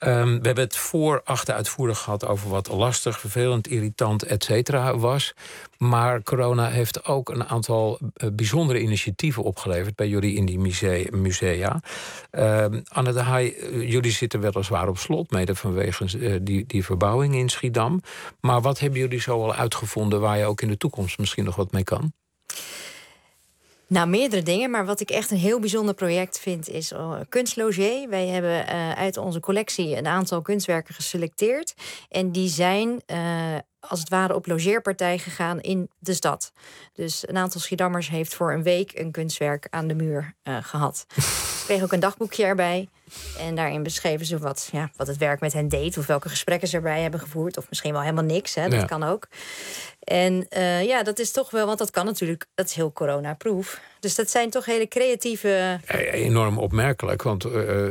Um, we hebben het voor, achter uitvoerig gehad over wat lastig, vervelend, irritant, et cetera was. Maar corona heeft ook een aantal uh, bijzondere initiatieven opgeleverd bij jullie in die musea. musea. Uh, Anne de Haai, uh, jullie zitten weliswaar op slot, mede vanwege uh, die, die verbouwing in Schiedam. Maar wat hebben jullie zo al uitgevonden waar je ook in de toekomst misschien nog wat mee kan? Nou, meerdere dingen. Maar wat ik echt een heel bijzonder project vind is uh, Kunstlogier. Wij hebben uh, uit onze collectie een aantal kunstwerken geselecteerd. En die zijn uh, als het ware op logeerpartij gegaan in de stad. Dus een aantal Schiedammers heeft voor een week een kunstwerk aan de muur uh, gehad. Ze kregen ook een dagboekje erbij. En daarin beschreven ze wat, ja, wat het werk met hen deed. Of welke gesprekken ze erbij hebben gevoerd. Of misschien wel helemaal niks, hè, dat Ja. kan ook. En uh, ja, dat is toch wel, want dat kan natuurlijk, dat is heel corona-proof. Dus dat zijn toch hele creatieve... Ja, enorm opmerkelijk, want uh,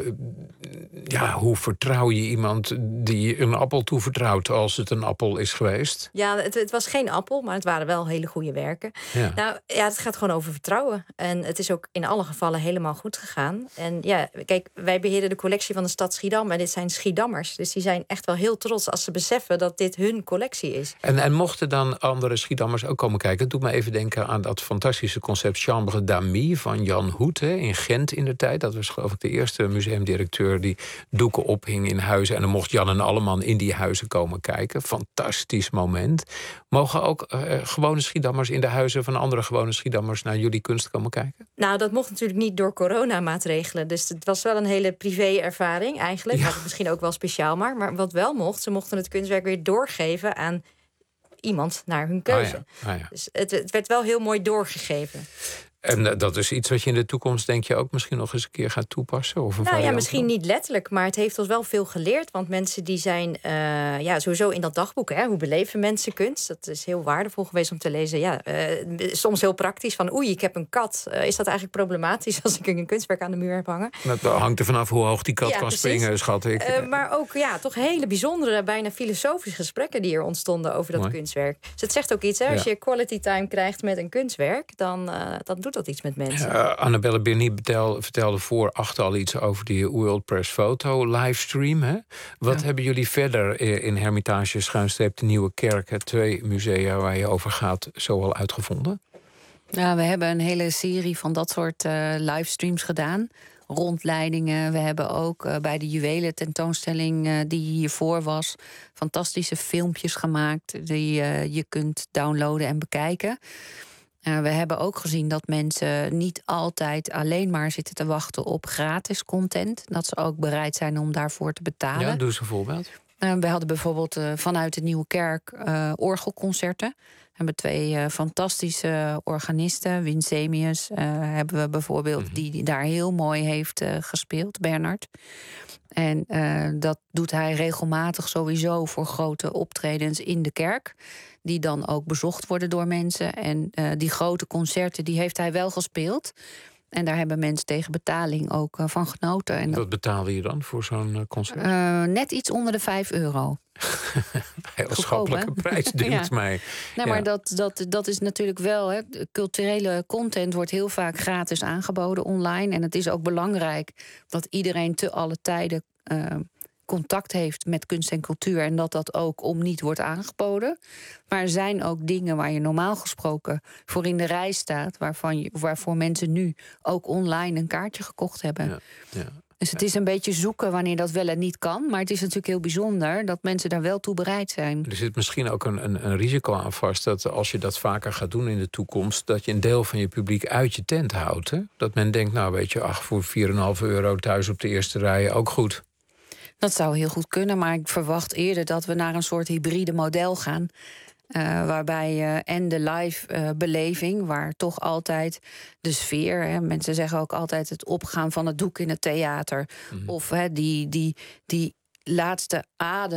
ja, hoe vertrouw je iemand die een appel toevertrouwt als het een appel is geweest? Ja, het, het was geen appel, maar het waren wel hele goede werken. Ja. Nou ja, het gaat gewoon over vertrouwen. En het is ook in alle gevallen helemaal goed gegaan. En ja, kijk, wij beheren de collectie van de stad Schiedam. En dit zijn Schiedammers. Dus die zijn echt wel heel trots als ze beseffen dat dit hun collectie is. En, en mochten dan andere Schiedammers ook komen kijken? Het doet me even denken aan dat fantastische concept Chambre d'Amis van Jan Hoet, hè, in Gent in de tijd. Dat was geloof ik de eerste museumdirecteur die doeken ophing in huizen. En dan mocht Jan en Alleman in die huizen komen kijken. Fantastisch moment. Mogen ook uh, gewone Schiedammers in de huizen van andere gewone Schiedammers naar jullie kunst komen kijken? Nou, dat mocht natuurlijk niet door coronamaatregelen. Dus het was wel een hele privé-ervaring eigenlijk. Ja. Had het misschien ook wel speciaal maar. Maar wat wel mocht, ze mochten het kunstwerk weer doorgeven aan iemand naar hun keuze. Ah ja, ah ja. Dus het, het werd wel heel mooi doorgegeven. En uh, dat is iets wat je in de toekomst, denk je, ook misschien nog eens een keer gaat toepassen? Of een Nou ja, variant misschien niet letterlijk, maar het heeft ons wel veel geleerd. Want mensen die zijn uh, ja, sowieso in dat dagboek, hè, hoe beleven mensen kunst? Dat is heel waardevol geweest om te lezen. Ja, uh, soms heel praktisch van oei, ik heb een kat. Uh, is dat eigenlijk problematisch als ik een kunstwerk aan de muur heb hangen? Dat hangt er vanaf hoe hoog die kat Ja, kan precies. springen, schat ik. Uh, maar ook ja, toch hele bijzondere, bijna filosofische gesprekken die er ontstonden over dat Mooi. kunstwerk. Dus het zegt ook iets, hè? Als Ja. je quality time krijgt met een kunstwerk, dan, uh, dan doet dat iets met mensen. Uh, Annabelle Bernie betel, vertelde voor acht al iets over die World Press Photo livestream. Hè? Wat Ja. hebben jullie verder in Hermitage Schuinstreep de Nieuwe Kerk, twee musea waar je over gaat, zo al uitgevonden? Ja, we hebben een hele serie van dat soort uh, livestreams gedaan. Rondleidingen. We hebben ook uh, bij de juwelen tentoonstelling uh, die hiervoor was, fantastische filmpjes gemaakt die uh, je kunt downloaden en bekijken. Uh, we hebben ook gezien dat mensen niet altijd alleen maar zitten te wachten op gratis content. Dat ze ook bereid zijn om daarvoor te betalen. Ja, doe eens een voorbeeld. Uh, we hadden bijvoorbeeld uh, vanuit de Nieuwe Kerk uh, orgelconcerten. We hebben twee uh, fantastische organisten. Winsemius uh, hebben we bijvoorbeeld, mm-hmm. die, die daar heel mooi heeft uh, gespeeld, Bernard. En uh, dat doet hij regelmatig sowieso voor grote optredens in de kerk, die dan ook bezocht worden door mensen. En uh, die grote concerten, die heeft hij wel gespeeld. En daar hebben mensen tegen betaling ook uh, van genoten. En Wat betaalde je dan voor zo'n uh, concert? Uh, net iets onder de vijf euro. Heel schappelijke prijs, denkt ja. mij. Nee, ja. maar dat, dat, dat is natuurlijk wel... Hè, culturele content wordt heel vaak gratis aangeboden online. En het is ook belangrijk dat iedereen te alle tijden Uh, contact heeft met kunst en cultuur en dat dat ook om niet wordt aangeboden. Maar er zijn ook dingen waar je normaal gesproken voor in de rij staat, waarvan je, waarvoor mensen nu ook online een kaartje gekocht hebben. Ja, ja. Dus het is een beetje zoeken wanneer dat wel en niet kan. Maar het is natuurlijk heel bijzonder dat mensen daar wel toe bereid zijn. Er zit misschien ook een, een, een risico aan vast dat als je dat vaker gaat doen in de toekomst, dat je een deel van je publiek uit je tent houdt. Hè? Dat men denkt, nou weet je, ach, voor vier komma vijf euro thuis op de eerste rij ook goed. Dat zou heel goed kunnen, maar ik verwacht eerder dat we naar een soort hybride model gaan. Uh, waarbij uh, en de live uh, beleving, waar toch altijd de sfeer, hè, mensen zeggen ook altijd het opgaan van het doek in het theater. Mm. Of hè, die, die, die laatste adem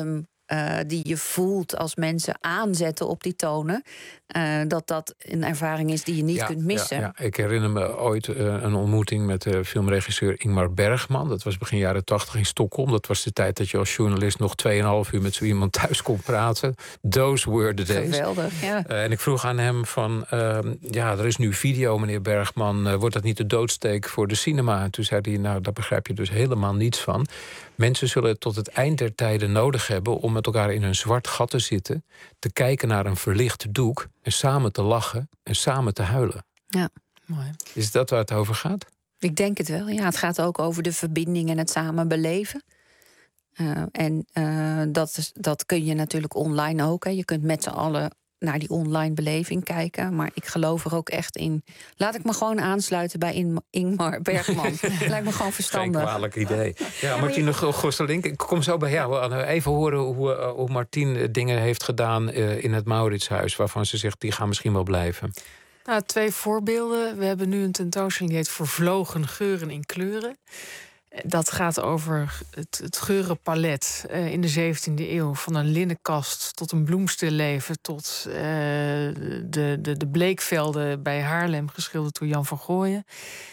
uh, die je voelt als mensen aanzetten op die tonen, Uh, dat dat een ervaring is die je niet ja, kunt missen. Ja, ja. Ik herinner me ooit uh, een ontmoeting met uh, filmregisseur Ingmar Bergman. Dat was begin jaren tachtig in Stockholm. Dat was de tijd dat je als journalist nog tweeënhalf uur met zo iemand thuis kon praten. Those were the days. Geweldig, ja. Uh, en ik vroeg aan hem van, uh, ja, er is nu video, meneer Bergman. Uh, wordt dat niet de doodsteek voor de cinema? En toen zei hij, nou, daar begrijp je dus helemaal niets van. Mensen zullen het tot het eind der tijden nodig hebben om met elkaar in een zwart gat te zitten, te kijken naar een verlicht doek en samen te lachen en samen te huilen. Ja, mooi. Is dat waar het over gaat? Ik denk het wel. Ja, het gaat ook over de verbinding en het samen beleven. Uh, en uh, dat, is, dat kun je natuurlijk online ook. Hè. Je kunt met z'n allen naar die online beleving kijken. Maar ik geloof er ook echt in. Laat ik me gewoon aansluiten bij In- Ingmar Bergman. Lijkt me gewoon verstandig. Geen kwalijk idee. Ja, Martine Gorselink, ik kom zo bij jou. Even horen hoe, uh, hoe Martien dingen heeft gedaan uh, in het Mauritshuis, waarvan ze zegt, die gaan misschien wel blijven. Nou, twee voorbeelden. We hebben nu een tentoonstelling die heet Vervlogen geuren in kleuren. Dat gaat over het, het geurenpalet uh, in de zeventiende eeuw. Van een linnenkast tot een bloemstilleven, tot uh, de, de, de bleekvelden bij Haarlem, geschilderd door Jan van Gooyen.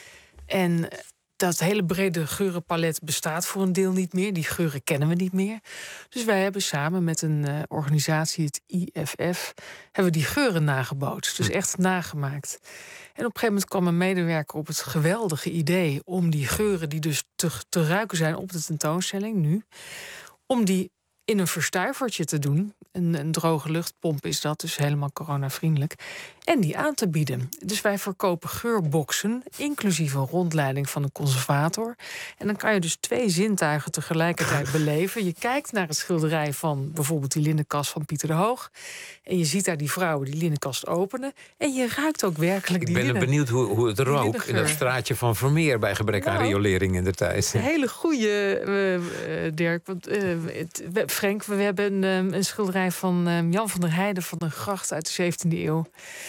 En dat hele brede geurenpalet bestaat voor een deel niet meer. Die geuren kennen we niet meer. Dus wij hebben samen met een uh, organisatie, het I F F, hebben we die geuren nagebootst. Dus echt nagemaakt. En op een gegeven moment kwam een medewerker op het geweldige idee om die geuren die dus te, te ruiken zijn op de tentoonstelling nu, om die in een verstuivertje te doen. Een, een droge luchtpomp is dat, dus helemaal coronavriendelijk. En die aan te bieden. Dus wij verkopen geurboxen, inclusief een rondleiding van een conservator. En dan kan je dus twee zintuigen tegelijkertijd beleven. Je kijkt naar het schilderij van bijvoorbeeld die linnenkast van Pieter de Hoog. En je ziet daar die vrouwen die linnenkast openen. En je ruikt ook werkelijk die Ik ben linnen, benieuwd hoe, hoe het rook in linnengeur. dat straatje van Vermeer bij gebrek aan Nou, riolering in de tijd. Een hele goede, uh, uh, Dirk. Want, uh, het, we, Frank, we hebben een, een schilderij van uh, Jan van der Heijden van een gracht uit de zeventiende eeuw.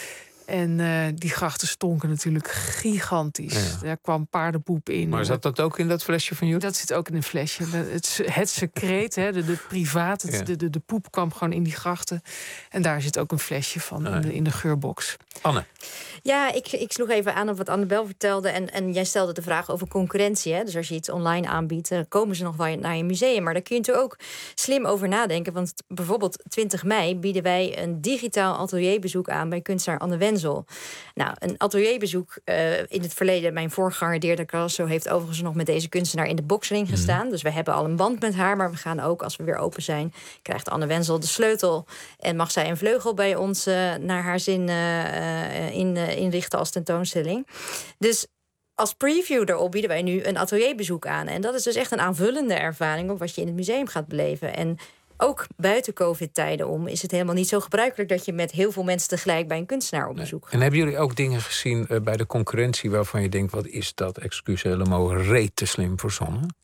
En uh, die grachten stonken natuurlijk gigantisch. Ja. Daar kwam paardenpoep in. Maar zat dat ook in dat flesje van jullie? Dat zit ook in een flesje. Het, het secreet, hè, de, de privaat, het, Ja. de, de, de poep kwam gewoon in die grachten. En daar zit ook een flesje van in, de, in de geurbox. Anne. Ja, ik, ik sloeg even aan op wat Annabel vertelde. En, en jij stelde de vraag over concurrentie. Hè? Dus als je iets online aanbiedt, dan komen ze nog wel naar je museum. Maar daar kun je natuurlijk ook slim over nadenken. Want bijvoorbeeld twintig mei bieden wij een digitaal atelierbezoek aan bij kunstenaar Anne Wenzel. Nou, een atelierbezoek uh, in het verleden. Mijn voorganger Deirdre Carasso heeft overigens nog met deze kunstenaar in de boksring gestaan. Mm. Dus we hebben al een band met haar. Maar we gaan ook, als we weer open zijn, krijgt Anne Wenzel de sleutel. En mag zij een vleugel bij ons uh, naar haar zin uh, in, uh, inrichten als tentoonstelling. Dus als preview daarop bieden wij nu een atelierbezoek aan. En dat is dus echt een aanvullende ervaring op wat je in het museum gaat beleven. En ook buiten COVID-tijden om is het helemaal niet zo gebruikelijk dat je met heel veel mensen tegelijk bij een kunstenaar op bezoek gaat. En hebben jullie ook dingen gezien uh, bij de concurrentie waarvan je denkt, wat is dat, excuus helemaal reet te slim verzonnen?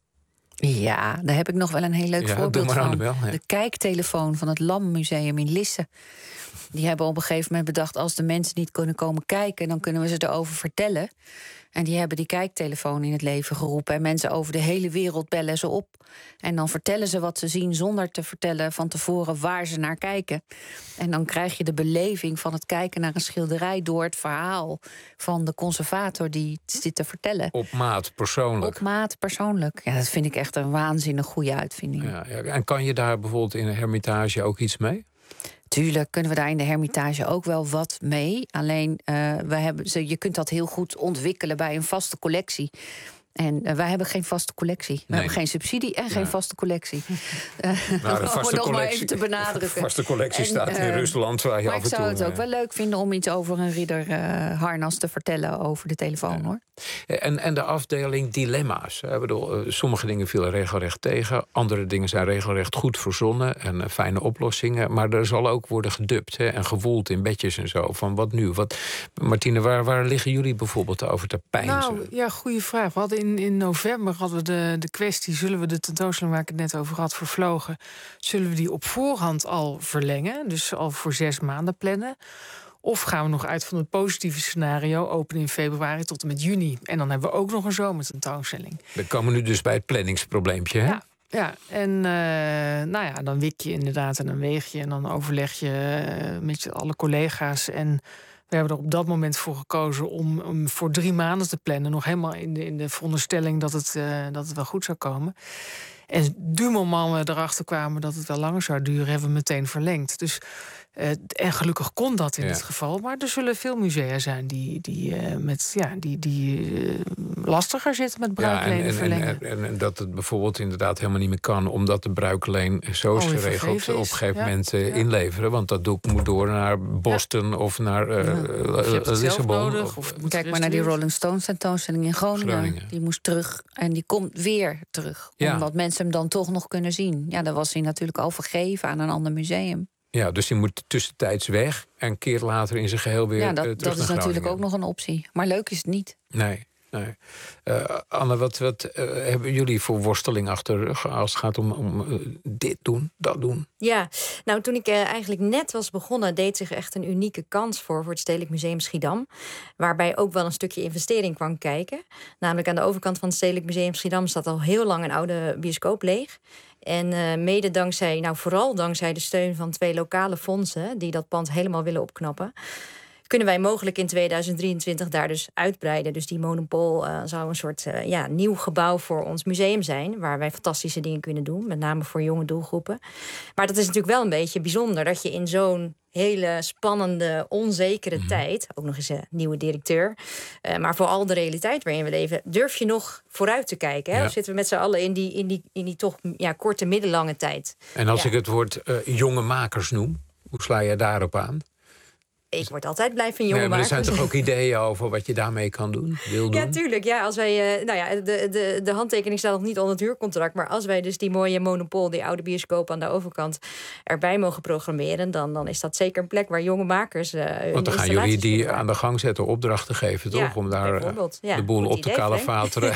Ja, daar heb ik nog wel een heel leuk Ja, voorbeeld doe maar, van. Annabel, ja. De kijktelefoon van het Lam Museum in Lisse. Die hebben op een gegeven moment bedacht, als de mensen niet kunnen komen kijken, dan kunnen we ze erover vertellen. En die hebben die kijktelefoon in het leven geroepen. En mensen over de hele wereld bellen ze op. En dan vertellen ze wat ze zien zonder te vertellen van tevoren waar ze naar kijken. En dan krijg je de beleving van het kijken naar een schilderij door het verhaal van de conservator die het zit te vertellen. Op maat, persoonlijk. Op maat, persoonlijk. Ja, dat vind ik echt een waanzinnig goede uitvinding. Ja, ja. En kan je daar bijvoorbeeld in een Hermitage ook iets mee? Tuurlijk kunnen we daar in de Hermitage ook wel wat mee. Alleen, uh, we hebben ze, je kunt dat heel goed ontwikkelen bij een vaste collectie. En uh, wij hebben geen vaste collectie. We Nee. hebben geen subsidie en geen Ja. vaste collectie. Uh, Nou, de om vaste het nog maar collectie- even te benadrukken. vaste collectie En, staat in uh, Rusland, waar je maar af ik en toe, zou het ook uh, wel leuk vinden om iets over een ridder uh, harnas te vertellen over de telefoon, hoor. En, en de afdeling dilemma's. Ik bedoel, uh, sommige dingen vielen regelrecht tegen. Andere dingen zijn regelrecht goed verzonnen. En uh, fijne oplossingen. Maar er zal ook worden gedubt, hè, en gewoeld in bedjes en zo. Van wat nu? Wat, Martine, waar, waar liggen jullie bijvoorbeeld over te peinzen? Nou, ja, goede vraag. We hadden in, in november hadden we de, de kwestie, zullen we de tentoonstelling waar ik het net over had vervlogen, zullen we die op voorhand al verlengen? Dus al voor zes maanden plannen? Of gaan we nog uit van het positieve scenario, openen in februari tot en met juni? En dan hebben we ook nog een zomertentoonstelling. We komen nu dus bij het planningsprobleempje, hè? Ja. Ja, en uh, nou ja, dan wik je inderdaad en dan weeg je... en dan overleg je uh, met je alle collega's. En we hebben er op dat moment voor gekozen om, om voor drie maanden te plannen. Nog helemaal in de, in de veronderstelling dat het, uh, dat het wel goed zou komen. En du moment we erachter kwamen dat het wel langer zou duren... hebben we meteen verlengd. Dus, uh, en gelukkig kon dat in ja. dit geval. Maar er zullen veel musea zijn die, die, uh, met, ja, die, die uh, lastiger zitten met bruiklenen ja, en, verlengen. En, en, en dat het bijvoorbeeld inderdaad helemaal niet meer kan... omdat de bruikleen zo is geregeld op een gegeven ja. moment uh, ja. inleveren. Want dat doek moet door naar Boston ja. of naar uh, ja. uh, Lissabon. Nodig, of of Kijk maar naar die Rolling Stones tentoonstelling in Groningen. Groningen. Die moest terug en die komt weer terug. Ja. Omdat mensen hem dan toch nog kunnen zien. Ja, dan was hij natuurlijk al vergeven aan een ander museum. Ja, dus die moet tussentijds weg en een keer later in zijn geheel weer ja, dat, uh, terug dat is naar natuurlijk ook nog een optie. Maar leuk is het niet. Nee, nee. Uh, Anne, wat, wat uh, hebben jullie voor worsteling achter de rug als het gaat om, om uh, dit doen, dat doen? Ja, nou toen ik uh, eigenlijk net was begonnen... deed zich echt een unieke kans voor voor het Stedelijk Museum Schiedam. Waarbij ook wel een stukje investering kwam kijken. Namelijk aan de overkant van het Stedelijk Museum Schiedam... staat al heel lang een oude bioscoop leeg. En uh, mede dankzij, nou vooral dankzij de steun van twee lokale fondsen... die dat pand helemaal willen opknappen... kunnen wij mogelijk in tweeduizend drieëntwintig daar dus uitbreiden. Dus die Monopool uh, zou een soort uh, ja, nieuw gebouw voor ons museum zijn... waar wij fantastische dingen kunnen doen, met name voor jonge doelgroepen. Maar dat is natuurlijk wel een beetje bijzonder... dat je in zo'n hele spannende, onzekere mm. tijd... ook nog eens een nieuwe directeur... Uh, maar vooral de realiteit waarin we leven... durf je nog vooruit te kijken. Hè? Ja. Of zitten we met z'n allen in die, in die, in die toch ja, korte, middellange tijd. En als ja. ik het woord uh, jonge makers noem, hoe sla je daarop aan? Ik word altijd blij van jonge nee, maar er makers. zijn toch ook ideeën over wat je daarmee kan doen, wil doen? Ja, tuurlijk. Ja, als wij, uh, nou ja, de, de, de handtekening staat nog niet onder het huurcontract... maar als wij dus die mooie Monopool, die oude bioscoop aan de overkant... erbij mogen programmeren, dan, dan is dat zeker een plek waar jonge makers... Uh, Want dan gaan jullie die aan de gang zetten, opdrachten geven, toch? Ja, om daar uh, ja, de boel op te idee, kalefateren.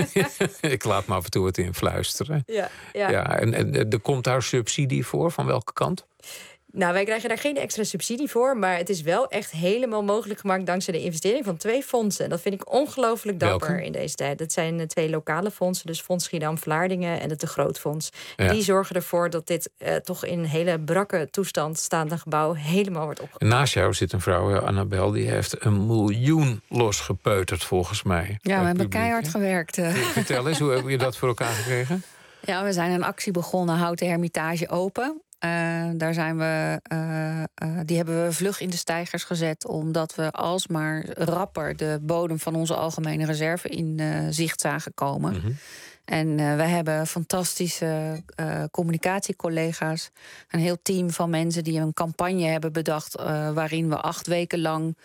Ik laat me af en toe het in fluisteren. Ja, ja. Ja, en, en er komt daar subsidie voor, van welke kant? Nou, wij krijgen daar geen extra subsidie voor... maar het is wel echt helemaal mogelijk gemaakt... dankzij de investering van twee fondsen. Dat vind ik ongelooflijk dapper Welke? in deze tijd. Dat zijn twee lokale fondsen, dus Fonds Schiedam-Vlaardingen... en het De Grootfonds. Ja. Die zorgen ervoor dat dit uh, toch in een hele brakke toestand... staande gebouw helemaal wordt opgepakt. Naast jou zit een vrouw, Annabel, die heeft een miljoen losgepeuterd volgens mij. Ja, we hebben keihard gewerkt. Vertel eens, hoe heb je dat voor elkaar gekregen? Ja, we zijn een actie begonnen, Houd de Hermitage open... Uh, daar zijn we, uh, uh, die hebben we vlug in de steigers gezet... omdat we alsmaar rapper de bodem van onze algemene reserve in uh, zicht zagen komen. Mm-hmm. En uh, we hebben fantastische uh, communicatiecollega's. Een heel team van mensen die een campagne hebben bedacht... Uh, waarin we acht weken lang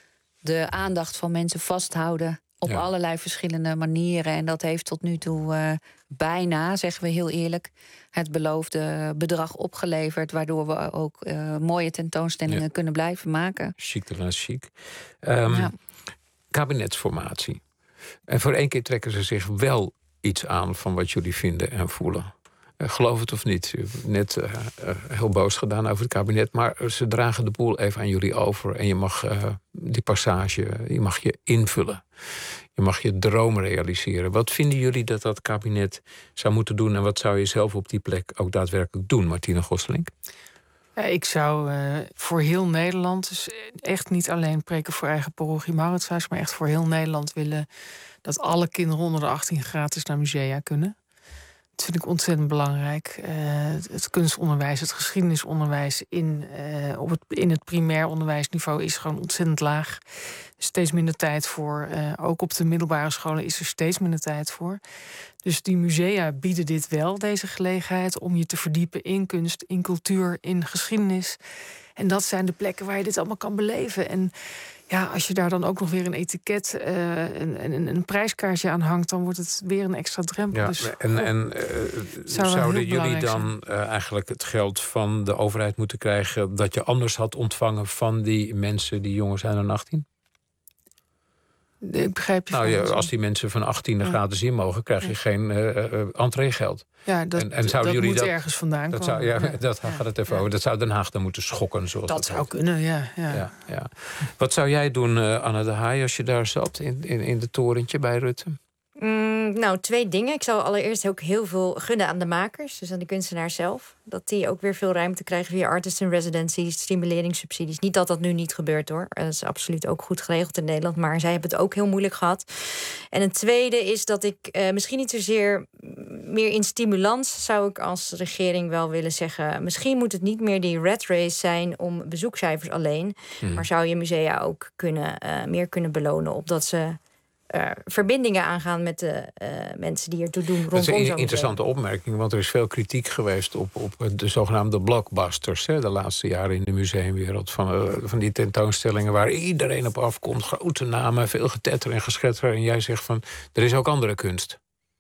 de aandacht van mensen vasthouden... op ja. allerlei verschillende manieren. En dat heeft tot nu toe uh, bijna, zeggen we heel eerlijk... het beloofde bedrag opgeleverd... waardoor we ook uh, mooie tentoonstellingen ja. kunnen blijven maken. Chic de la chic. Um, ja. Kabinetsformatie. En voor één keer trekken ze zich wel iets aan... van wat jullie vinden en voelen. Uh, geloof het of niet. U hebt net uh, uh, heel boos gedaan over het kabinet... maar ze dragen de boel even aan jullie over... en je mag uh, die passage, je mag je invullen. Je mag je droom realiseren. Wat vinden jullie dat dat kabinet zou moeten doen... en wat zou je zelf op die plek ook daadwerkelijk doen, Martine Gosselink? Ja, ik zou uh, voor heel Nederland... dus echt niet alleen preken voor eigen parochie Mauritshuis... maar echt voor heel Nederland willen... dat alle kinderen onder de achttien gratis naar musea kunnen. Dat vind ik ontzettend belangrijk. Uh, het kunstonderwijs, het geschiedenisonderwijs... In, uh, op het, in het primair onderwijsniveau is gewoon ontzettend laag. Steeds minder tijd voor. Uh, ook op de middelbare scholen is er steeds minder tijd voor. Dus die musea bieden dit wel, deze gelegenheid... om je te verdiepen in kunst, in cultuur, in geschiedenis. En dat zijn de plekken waar je dit allemaal kan beleven. En ja, als je daar dan ook nog weer een etiket, uh, een, een, een prijskaartje aan hangt... dan wordt het weer een extra drempel. Ja, dus, en en uh, zou zouden jullie dan uh, eigenlijk het geld van de overheid moeten krijgen... dat je anders had ontvangen van die mensen die jonger zijn dan achttien? Ik begrijp je. Nou ja, als die mensen van achttien er gratis in mogen... krijg je ja. geen uh, uh, entreegeld. Ja, dat, en, en zouden dat jullie moet dat, ergens vandaan dat komen. Zou, ja, ja. Dat gaat het even ja. over. Dat zou Den Haag dan moeten schokken. Zoals dat, dat zou heet. kunnen, ja. ja. ja, ja. Wat zou jij doen, uh, Anne de Haai, als je daar zat... in, in, in het torentje bij Rutte? Mm, nou, twee dingen. Ik zou allereerst ook heel veel gunnen aan de makers, dus aan de kunstenaar zelf. Dat die ook weer veel ruimte krijgen via artist in residencies, stimuleringssubsidies. Niet dat dat nu niet gebeurt hoor. Dat is absoluut ook goed geregeld in Nederland, maar zij hebben het ook heel moeilijk gehad. En een tweede is dat ik uh, misschien niet zozeer meer in stimulans zou ik als regering wel willen zeggen. Misschien moet het niet meer die rat race zijn om bezoekcijfers alleen, hmm. maar zou je musea ook kunnen uh, meer kunnen belonen op dat ze Uh, verbindingen aangaan met de uh, mensen die ertoe doen rondom. Dat is een interessante opmerking, want er is veel kritiek geweest op, op de zogenaamde blockbusters, hè, de laatste jaren in de museumwereld. Van, uh, van die tentoonstellingen waar iedereen op afkomt, grote namen, veel getetter en geschetter. En jij zegt van, er is ook andere kunst.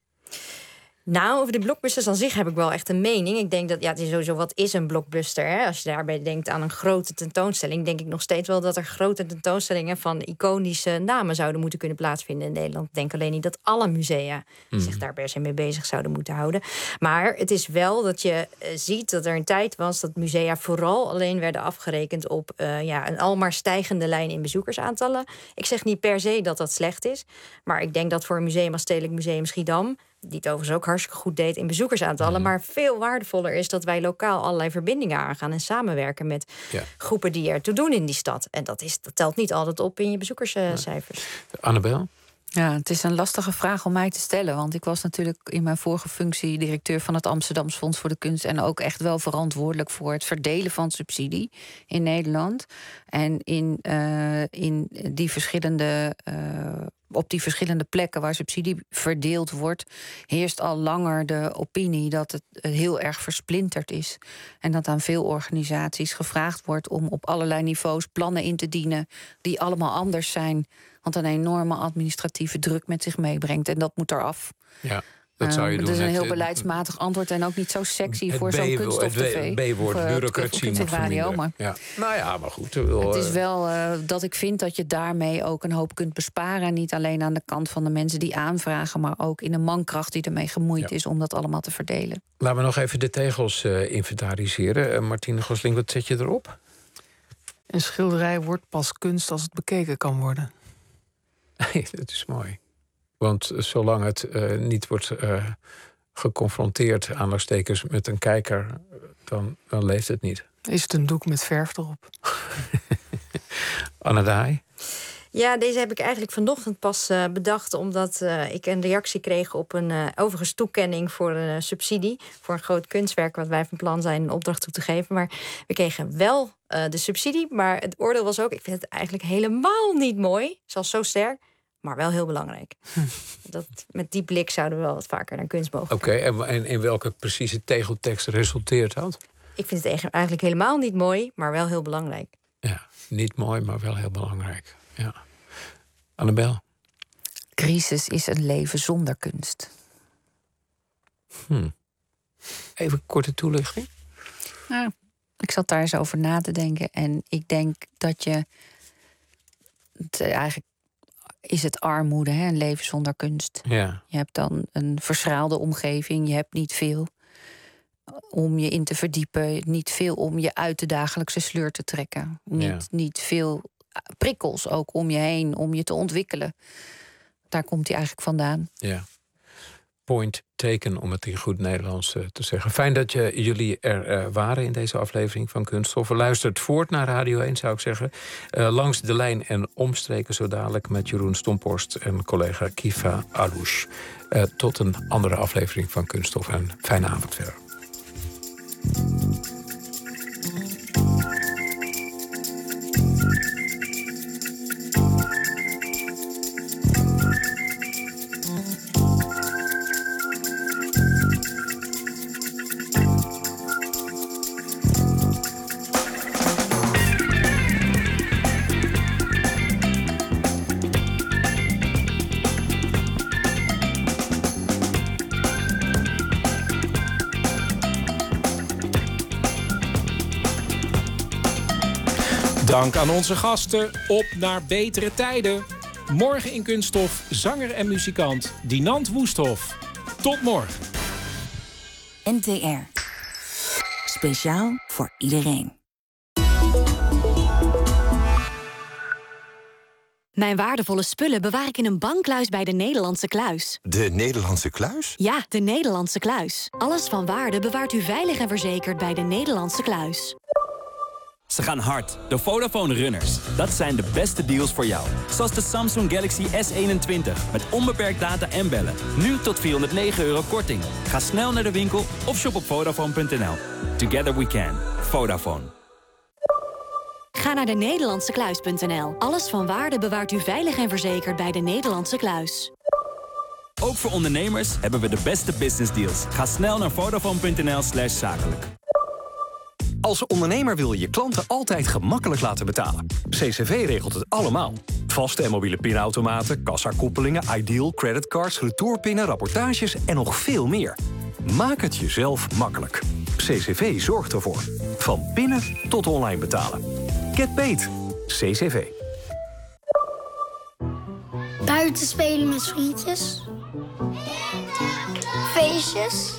Nou, over de blockbusters aan zich heb ik wel echt een mening. Ik denk dat, ja, het is sowieso, wat is een blockbuster? Hè? Als je daarbij denkt aan een grote tentoonstelling, denk ik nog steeds wel dat er grote tentoonstellingen van iconische namen zouden moeten kunnen plaatsvinden in Nederland. Ik denk alleen niet dat alle musea mm. zich daar per se mee bezig zouden moeten houden. Maar het is wel dat je uh, ziet dat er een tijd was dat musea vooral alleen werden afgerekend op uh, ja, een almaar stijgende lijn in bezoekersaantallen. Ik zeg niet per se dat dat slecht is, maar ik denk dat voor een museum als Stedelijk Museum Schiedam, die het overigens ook hartstikke goed deed in bezoekersaantallen, mm. maar veel waardevoller is dat wij lokaal allerlei verbindingen aangaan en samenwerken met ja. groepen die ertoe doen in die stad. En dat, is, dat telt niet altijd op in je bezoekerscijfers. Ja. Annabel? Ja, het is een lastige vraag om mij te stellen. Want ik was natuurlijk in mijn vorige functie directeur van het Amsterdams Fonds voor de Kunst en ook echt wel verantwoordelijk voor het verdelen van subsidie in Nederland. En in, uh, in die verschillende uh, op die verschillende plekken waar subsidie verdeeld wordt, heerst al langer de opinie dat het heel erg versplinterd is. En dat aan veel organisaties gevraagd wordt om op allerlei niveaus plannen in te dienen die allemaal anders zijn, want een enorme administratieve druk met zich meebrengt. En dat moet eraf. Ja. Dat zou je doen. Het is een heel het, beleidsmatig antwoord en ook niet zo sexy voor zo'n kunststof-tv. Het B-woord, bureaucratie moet verminderen. Maar ja. Nou ja, maar goed. Wil, het is wel uh, dat ik vind dat je daarmee ook een hoop kunt besparen. Niet alleen aan de kant van de mensen die aanvragen, maar ook in de mankracht die ermee gemoeid ja. is om dat allemaal te verdelen. Laten we nog even de tegels uh, inventariseren. Uh, Martine Gosling, wat zet je erop? Een schilderij wordt pas kunst als het bekeken kan worden. Nee, dat is mooi. Want zolang het uh, niet wordt uh, geconfronteerd, aandagstekens, met een kijker, dan, dan leeft het niet. Is het een doek met verf erop? Anne de Haai? Ja, deze heb ik eigenlijk vanochtend pas uh, bedacht, omdat uh, ik een reactie kreeg op een uh, overigens toekenning voor een uh, subsidie voor een groot kunstwerk wat wij van plan zijn een opdracht toe te geven. Maar we kregen wel uh, de subsidie, maar het oordeel was ook, ik vind het eigenlijk helemaal niet mooi, zelfs zo sterk, maar wel heel belangrijk. Dat, met die blik zouden we wel wat vaker naar kunst mogen. Oké, okay, en in welke precieze tegeltekst resulteert dat? Ik vind het eigenlijk helemaal niet mooi, maar wel heel belangrijk. Ja, niet mooi, maar wel heel belangrijk. Ja. Annabel? Crisis is een leven zonder kunst. Hmm. Even een korte toelichting. Nou, ik zat daar eens over na te denken. En ik denk dat je het eigenlijk is het armoede, hè? Een leven zonder kunst. Ja. Je hebt dan een verschraalde omgeving, je hebt niet veel om je in te verdiepen, niet veel om je uit de dagelijkse sleur te trekken. Niet, ja. niet veel prikkels ook om je heen, om je te ontwikkelen. Daar komt hij eigenlijk vandaan. Ja. Point taken, om het in goed Nederlands uh, te zeggen. Fijn dat je, jullie er uh, waren in deze aflevering van Kunststoffen. Luistert voort naar Radio één, zou ik zeggen. Uh, langs de lijn en omstreken zo dadelijk met Jeroen Stomphorst en collega Kiva Alouche. Uh, tot een andere aflevering van Kunststoffen. En fijne avond verder. Dank aan onze gasten. Op naar betere tijden. Morgen in Kunststof zanger en muzikant Dinant Woesthof. Tot morgen. N T R. Speciaal voor iedereen. Mijn waardevolle spullen bewaar ik in een bankluis bij de Nederlandse Kluis. De Nederlandse Kluis? Ja, de Nederlandse Kluis. Alles van waarde bewaart u veilig en verzekerd bij de Nederlandse Kluis. Ze gaan hard, de Vodafone Runners. Dat zijn de beste deals voor jou. Zoals de Samsung Galaxy S eenentwintig. Met onbeperkt data en bellen. Nu tot vierhonderdnegen euro korting. Ga snel naar de winkel of shop op Vodafone punt n l. Together we can. Vodafone. Ga naar de Nederlandse Kluis punt n l. Alles van waarde bewaart u veilig en verzekerd bij de Nederlandse Kluis. Ook voor ondernemers hebben we de beste business deals. Ga snel naar Vodafone punt n l slash zakelijk. Als ondernemer wil je je klanten altijd gemakkelijk laten betalen. C C V regelt het allemaal. Vaste en mobiele pinautomaten, kassakoppelingen, Ideal, creditcards, retourpinnen, rapportages en nog veel meer. Maak het jezelf makkelijk. C C V zorgt ervoor. Van pinnen tot online betalen. Get paid. C C V. Buiten spelen met vriendjes. Feestjes.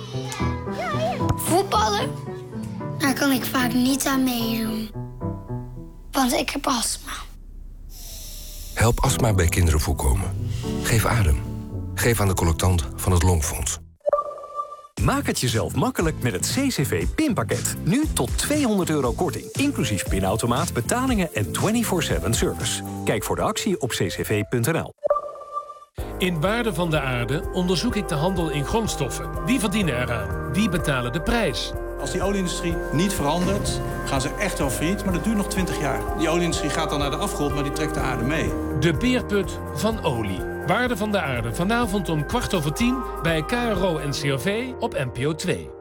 Voetballen. Daar kan ik vaak niet aan meedoen. Want ik heb astma. Help astma bij kinderen voorkomen. Geef adem. Geef aan de collectant van het Longfonds. Maak het jezelf makkelijk met het C C V-pinpakket. Nu tot tweehonderd euro korting. Inclusief pinautomaat, betalingen en vierentwintig zeven service. Kijk voor de actie op c c v punt n l. In Waarde van de Aarde onderzoek ik de handel in grondstoffen. Wie verdienen eraan? Wie betalen de prijs? Als die olieindustrie niet verandert, gaan ze echt wel failliet, maar dat duurt nog twintig jaar. Die olieindustrie gaat dan naar de afgrond, maar die trekt de aarde mee. De beerput van olie. Waarde van de Aarde. Vanavond om kwart over tien bij K R O en C R V op N P O twee.